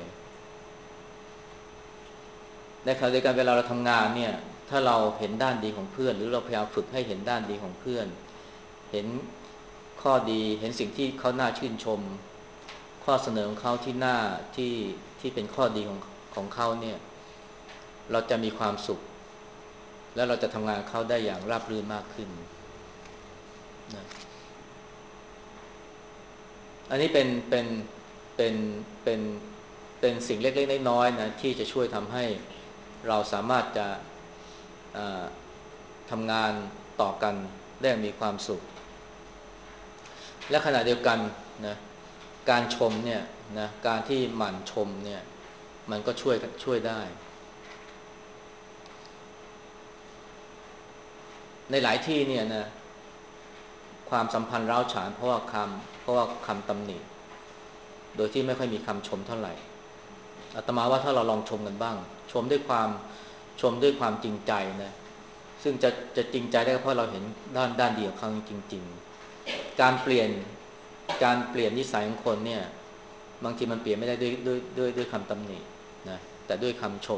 S1: ในขณะเดียวกันเวลาเราทำงานเนี่ยถ้าเราเห็นด้านดีของเพื่อนหรือเราพยายามฝึกให้เห็นด้านดีของเพื่อนเห็นข้อดีเห็นสิ่งที่เขาน่าชื่นชมข้อเสนอของเขาที่น่าที่ที่เป็นข้อดีของของเขาเนี่ยเราจะมีความสุขและเราจะทำงานกับเขาได้อย่างราบรื่นมากขึ้นนะอันนี้เป็นเป็นเป็นเป็นเป็นสิ่งเล็กๆน้อยๆนะที่จะช่วยทำให้เราสามารถจะทำงานต่อกันได้มีความสุขและขณะเดียวกันนะการชมเนี่ยนะการที่หมั่นชมเนี่ยมันก็ช่วยช่วยได้ในหลายที่เนี่ยนะความสัมพันธ์ร้าวฉานเพราะว่าคำเพราะว่าคำตำหนิโดยที่ไม่ค่อยมีคำชมเท่าไหร่อาตมาว่าถ้าเราลองชมกันบ้างชมด้วยความชมด้วยความจริงใจนะซึ่งจะจะจริงใจได้เพราะเราเห็นด้านด้านดีของเขาจริงๆการเปลี่ยนการเปลี่ยนนิสัยของคนเนี่ยบางทีมันเปลี่ยนไม่ได้ด้วยด้วยด้วยด้วยคำตำหนินะแต่ด้วยคำชม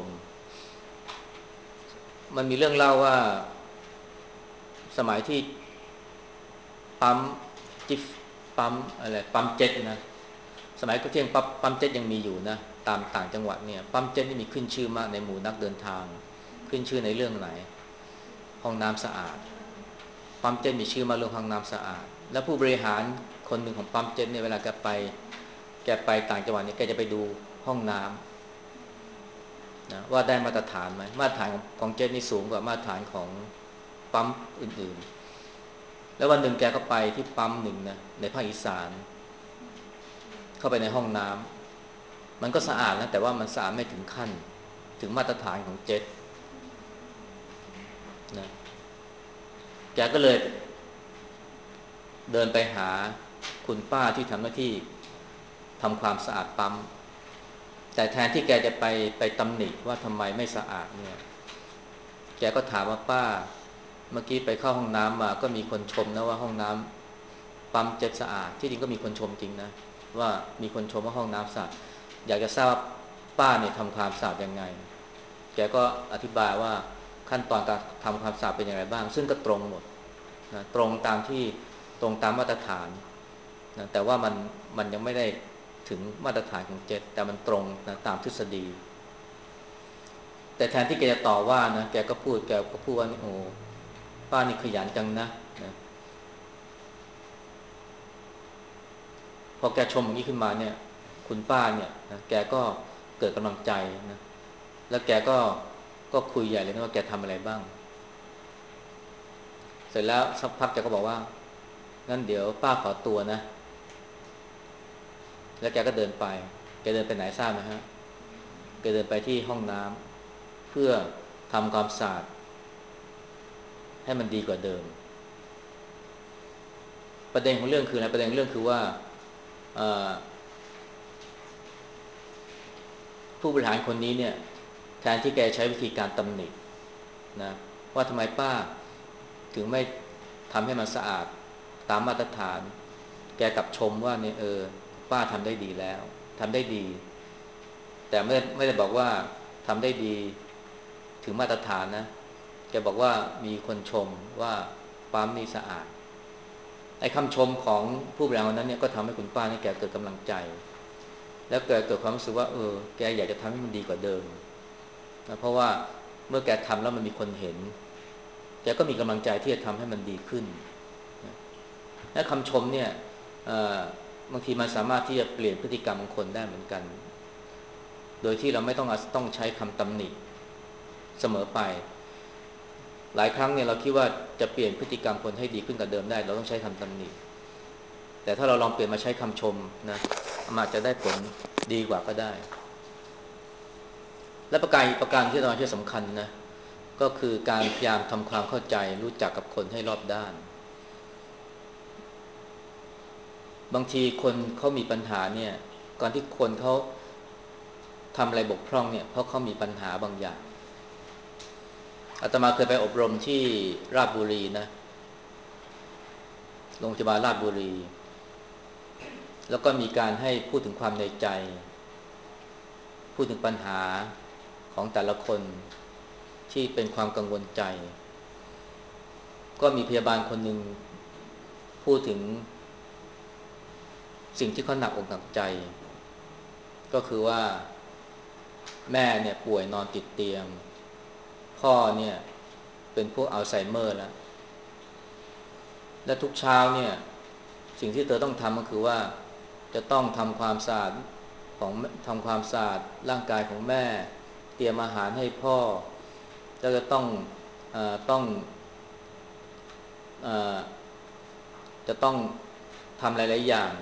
S1: มันมีเรื่องเล่าว่าสมัยที่ปั๊มจิฟปั๊มอะไรปั๊มเจ็ตนะสมัยก็เที่ยงปั๊มปั๊มเจ็ตยังมีอยู่นะตามต่างจังหวัดเนี่ยปั๊มเจ็ตนี่มีขึ้นชื่อมากในหมู่นักเดินทางขึ้นชื่อในเรื่องไหนห้องน้ำสะอาดปั๊มเจ็ตมีชื่อมาเรื่องห้องน้ำสะอาดแล้วผู้บริหารคนหนึ่งของปั๊มเจ็ตเนี่ยเวลาแกไปแกไปต่างจังหวัดเนี่ยแกจะไปดูห้องน้ำนะว่าได้มาตรฐานไหมมาตรฐานของเจ็ตนี่สูงกว่ามาตรฐานของปั๊มอื่นๆแล้ววันหนึ่งแกก็ไปที่ปั๊มหนึ่งนะในภาคอีสานเข้าไปในห้องน้ำมันก็สะอาดนะแต่ว่ามันสะอาดไม่ถึงขั้นถึงมาตรฐานของเจ็ตนะแกก็เลยเดินไปหาคุณป้าที่ทำหน้าที่ทำความสะอาดปั๊มแต่แทนที่แกจะไปไปตำหนิว่าทำไมไม่สะอาดเนี่ยแกก็ถามว่าป้าเมื่อกี้ไปเข้าห้องน้ำมาก็มีคนชมนะว่าห้องน้ำปั๊มเจ็ตสะอาดที่จริงก็มีคนชมจริงนะว่ามีคนชมว่าห้องน้ำสะอาดอยากจะทราบว่าป้าเนี่ยทำความสะอาดยังไงแกก็อธิบายว่าขั้นตอนการทำความสะอาดเป็นอย่างไรบ้างซึ่งก็ตรงหมดนะตรงตามที่ตรงตามมาตรฐานนะแต่ว่ามันมันยังไม่ได้ถึงมาตรฐานของเจ็ตแต่มันตรงนะตามทฤษฎีแต่แทนที่แกจะต่อว่านะแกก็พูดแกก็พูดว่าโอ้ป้านี่ขยันจังนะนะพอแกชมอย่างนี้ขึ้นมาเนี่ยคุณป้าเนี่ยนะแกก็เกิดกำลังใจนะแล้วแกก็ก็คุยใหญ่เลยนะว่าแกทำอะไรบ้างเสร็จแล้วสักพักแกก็บอกว่างั้นเดี๋ยวป้าขอตัวนะแล้วแกก็เดินไปแกเดินไปไหนทราบไหมฮะแกเดินไปที่ห้องน้ำเพื่อทำความสะอาดให้มันดีกว่าเดิมประเด็นของเรื่องคืออะไรประเด็นของเรื่องคือว่าผู้บริหารคนนี้เนี่ยแทนที่แกใช้วิธีการตำหนินะว่าทำไมป้าถึงไม่ทำให้มันสะอาดตามมาตรฐานแกกลับชมว่าเนี่ยเออป้าทำได้ดีแล้วทำได้ดีแต่ไม่ไม่ได้บอกว่าทำได้ดีถึงมาตรฐานนะแกบอกว่ามีคนชมว่าปั๊มนี่สะอาดไอ้คำชมของผู้บริหารคนนั้นเนี่ยก็ทำให้คุณป้านี่แกเกิดกำลังใจแล้วเกิดเกิดความรู้สึกว่าเออแกอยากจะทำให้มันดีกว่าเดิมนะเพราะว่าเมื่อแกทำแล้วมันมีคนเห็นแกก็มีกำลังใจที่จะทำให้มันดีขึ้นนะและคำชมเนี่ยบางทีมันสามารถที่จะเปลี่ยนพฤติกรรมของคนได้เหมือนกันโดยที่เราไม่ต้องต้องใช้คำตำหนิเสมอไปหลายครั้งเนี่ยเราคิดว่าจะเปลี่ยนพฤติกรรมคนให้ดีขึ้นกว่าเดิมได้เราต้องใช้คำตำหนิแต่ถ้าเราลองเปลี่ยนมาใช้คำชมนะมันอาจจะได้ผลดีกว่าก็ได้และประการอีกประการที่เราที่สำคัญนะก็คือการพยายามทำความเข้าใจรู้จักกับคนให้รอบด้านบางทีคนเขามีปัญหาเนี่ยก่อนที่คนเขาทำอะไรบกพร่องเนี่ยเพราะเขามีปัญหาบางอย่างอาตมาเคยไปอบรมที่ราชบุรีนะโรงพยาบาลราชบุรีแล้วก็มีการให้พูดถึงความในใจพูดถึงปัญหาของแต่ละคนที่เป็นความกังวลใจก็มีพยาบาลคนหนึ่งพูดถึงสิ่งที่เขาหนักอกหนักใจก็คือว่าแม่เนี่ยป่วยนอนติดเตียงพ่อเนี่ยเป็นพวกอัลไซเมอร์แล้วและทุกเช้าเนี่ยสิ่งที่เธอต้องทำก็คือว่าจะต้องทำความสะอาดของทำความสะอาดร่างกายของแม่เตรียมอาหารให้พ่อแล้วจะต้องเอ่อต้องเอ่อจะต้องทำหลายๆอย่าง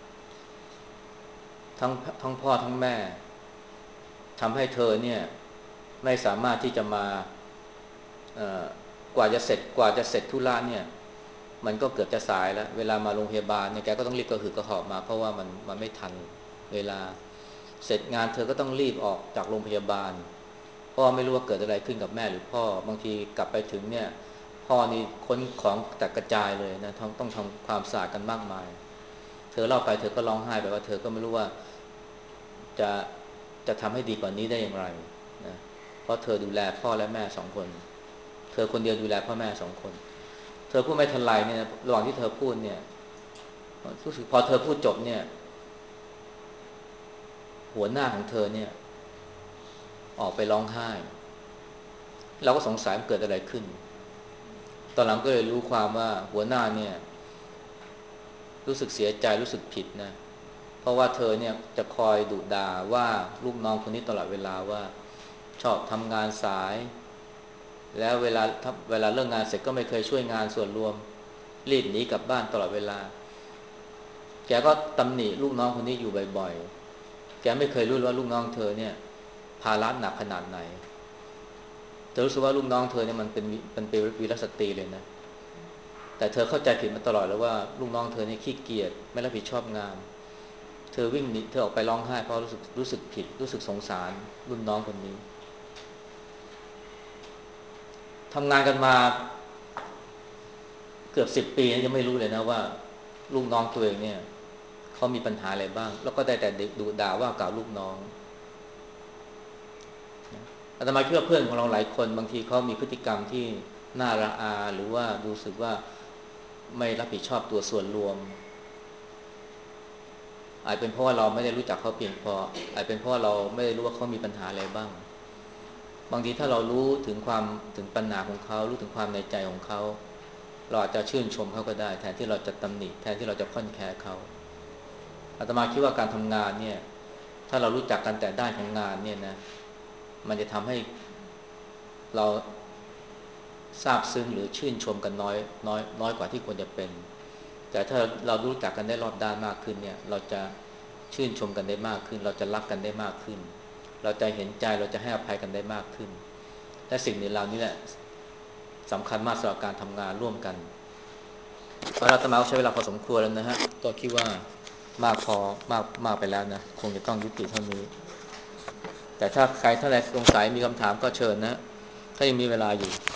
S1: ทั้งทั้งพ่อทั้งแม่ทำให้เธอเนี่ยไม่สามารถที่จะมากว่าจะเสร็จกว่าจะเสร็จธุระเนี่ยมันก็เกือบจะสายแล้วเวลามาโรงพยาบาลเนี่ยแกก็ต้องรีบกระหืดกระหอบมาเพราะว่ามันมันไม่ทันเวลาเสร็จงานเธอก็ต้องรีบออกจากโรงพยาบาลเพราะไม่รู้ว่าเกิดอะไรขึ้นกับแม่หรือพ่อบางทีกลับไปถึงเนี่ยพ่อนี่ค้นของแตกกระจายเลยนะต้องต้องทำความสะอาดกันมากมายเธอเล่าไปเธอก็ร้องไห้ไปว่าเธอก็ไม่รู้ว่าจะจะทำให้ดีกว่านี้ได้อย่างไรนะเพราะเธอดูแลพ่อและแม่สองคนเธอคนเดียวดูแลพ่อแม่สองคนเธอพูดไม่ทันไรเนี่ยระหว่างที่เธอพูดเนี่ยรู้สึกพอเธอพูดจบเนี่ยหัวหน้าของเธอเนี่ยออกไปร้องไห้เราก็สงสัยมันเกิดอะไรขึ้นตอนหลังก็เลยรู้ความว่าหัวหน้าเนี่ยรู้สึกเสียใจรู้สึกผิดนะเพราะว่าเธอเนี่ยจะคอยดุด่าว่าลูกน้องคนนี้ตลอดเวลาว่าชอบทำงานสายแล้วเวลาเวลาเลิกงานเสร็จก็ไม่เคยช่วยงานส่วนรวมรีบหนีกลับบ้านตลอดเวลาแกก็ตำหนิลูกน้องคนนี้อยู่บ่อยแกไม่เคยรู้ว่าลูกน้องเธอเนี่ยภาระหนักขนาดไหนเธอรู้สึกว่าลูกน้องเธอเนี่ยมันเป็นมันเป็นวีรสตรีเลยนะแต่เธอเข้าใจผิดมาตลอดแล้วว่าลูกน้องเธอเนี่ยขี้เกียจไม่รับผิดชอบงานเธอวิ่งหนีเธอออกไปร้องไห้เพราะรู้สึกรู้สึกผิดรู้สึกสงสารรุ่นน้องคนนี้ทำงานกันมาเกือบสิบปียังไม่รู้เลยนะว่าลูกน้องตัวเองเนี่ยเขามีปัญหาอะไรบ้างแล้วก็ได้แต่ดูด่าว่ากล่าวลูกน้องอาตมาคิดว่าเพื่อนของเราหลายคนบางทีเขามีพฤติกรรมที่น่าระอาหรือว่ารู้สึกว่าไม่รับผิดชอบตัวส่วนรวมอาจเป็นเพราะว่าเราไม่ได้รู้จักเขาเพียงพออาจเป็นเพราะว่าเราไม่ได้รู้ว่าเขามีปัญหาอะไรบ้างบางทีถ้าเรารู้ถึงความถึงปัญหาของเขารู้ถึงความในใจของเขาเราอาจจะชื่นชมเขาก็ได้แทนที่เราจะตำหนิแทนที่เราจะค่อนแค้เขาอาตมาคิดว่าการทำงานเนี่ยถ้าเรารู้จักกันแต่ด้านของงานเนี่ยนะมันจะทำให้เราซาบซึ้งหรือชื่นชมกันน้อยน้อยน้อยกว่าที่ควรจะเป็นแต่ถ้าเรารู้จักกันได้รอบด้านมากขึ้นเนี่ยเราจะชื่นชมกันได้มากขึ้นเราจะรักกันได้มากขึ้นเราจะเห็นใจเราจะให้อภัยกันได้มากขึ้นและสิ่งนี้เรานี่แหละสำคัญมากสำหรับการทำงานร่วมกันเพราะเราตมาใช้เวลาพอสมควรแล้วนะฮะก็คิดว่ามากพอมากมากไปแล้วนะคงจะต้องยุติเท่านี้แต่ถ้าใครท่านใดสงสัยมีคำถามก็เชิญนะถ้ายังมีเวลาอยู่